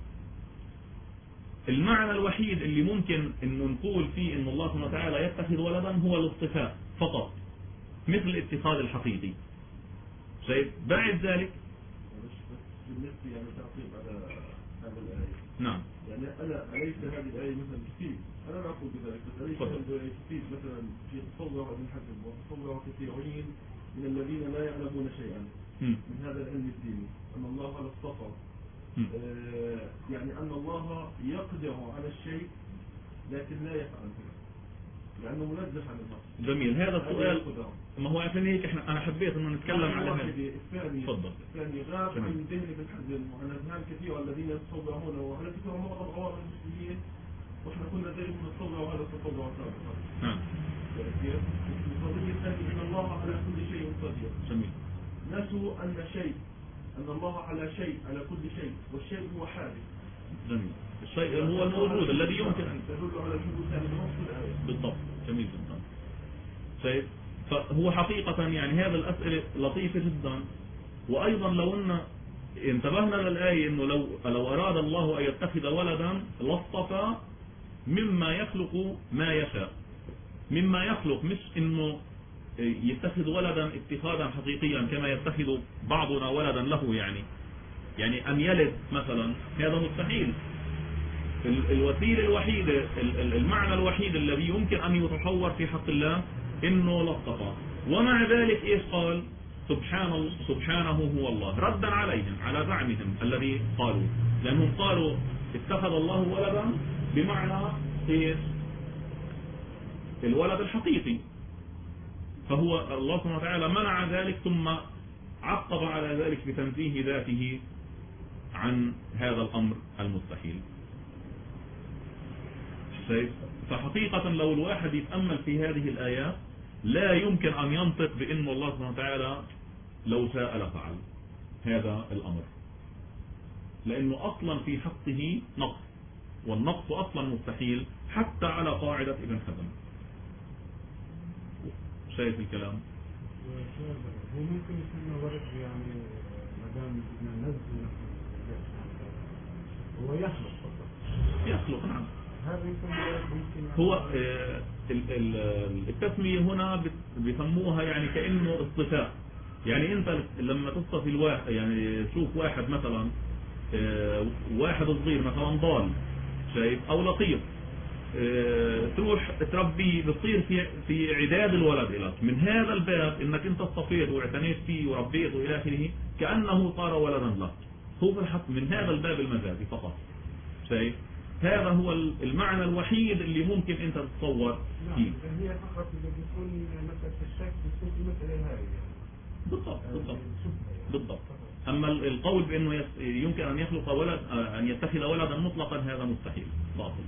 المعنى الوحيد اللي ممكن إنه نقول فيه إن الله سبحانه وتعالى يتخذ ولدا هو الاصطفاء فقط، مثل الاتخاذ الحقيقي. شايف؟ بعد ذلك بالنسبة يعني تعقيب على هذا الآية. نعم. يعني أليس هذه الآية مثلا كثير، أنا لا أقول بذلك، بس أليس هذه الآية كثير مثلا في تصور ابن حزم وتصور كثيرين من الذين لا يعلمون شيئا من هذا العلم الديني أن الله على اصطفى، يعني أن الله يقدر على الشيء لكن لا يفعل لأنه منزه عن النقص. جميل. هذا السؤال ما هو عشان هيك أنا حبيت إنه نتكلم على هذا. الثاني غاب عن ذهن ابن حزم وعن أذهان كثيرة الذين يتصورونه، وعلى فكرة معظم عوام المسلمين وإحنا كنا دائما نتصور هذا التصور سابقا. نعم. القضية الثانية أن الله على كل شيء قدير. جميل. نسوا أن الله على شيء على كل شيء، والشيء هو حادث. جميل. الشيء هو الموجود الذي يمكن أن تدل على الحدوث يعني بنص الآية. بالضبط. جميل جدا. طيب فهو حقيقة يعني هذه الأسئلة لطيفة جدا. وأيضا لو أن انتبهنا للآية أنه لو أراد الله أن يتخذ ولدا لاصطفى مما يخلق ما يشاء. مما يخلق مش أنه يتخذ ولدا اتخاذا حقيقيا كما يتخذ بعضنا ولدا له، يعني أن يلد مثلا هذا مستحيل. الوسيلة الوحيدة المعنى الوحيد الذي يمكن أن يتصور في حق الله إنه لاصطفى. ومع ذلك إيش قال؟ سبحانه هو الله، ردا عليهم على زعمهم الذي قالوا، لأنهم قالوا اتخذ الله ولدا بمعنى إيش؟ الولد الحقيقي. فهو الله سبحانه وتعالى منع ذلك ثم عقب على ذلك بتنزيه ذاته عن هذا الأمر المستحيل. فحقيقة لو الواحد يتأمل في هذه الآيات لا يمكن أن ينطق بأن الله سبحانه وتعالى لو شاء لفعل هذا الأمر، لأنه أصلا في حقه نقص، والنقص أصلا مستحيل حتى على قاعدة ابن حزم. شايف الكلام؟ هو ممكن يكون ورد يعني مدام ننزل هو يخلق فقط. يخلق نعم. هذا يمكن هو التسمية هنا بيسموها يعني كأنه اصطفاء. يعني انت لما تصطفي الواحد، يعني تشوف واحد مثلا واحد صغير مثلا ضال شايف او لطيف، تروح تربيه بتصير في عداد الولد لك من هذا الباب انك انت اصطفيته واعتنيت فيه وربيته الى اخره كأنه صار ولدا لك. هو في الحق من هذا الباب المجازي فقط. شايف؟ هذا هو المعنى الوحيد اللي ممكن انت تتصور فيه. نعم. هي فقط اللي بيكون مثلا في الشك بتكون المسألة هاي يعني. بالضبط. اما القول بانه يمكن ان يخلق ولد ان يتخذ ولدا مطلقا هذا مستحيل باطل.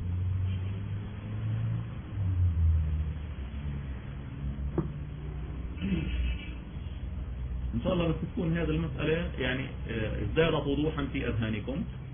ان شاء الله بس تكون هذه المسألة يعني ازدادت وضوحا في اذهانكم.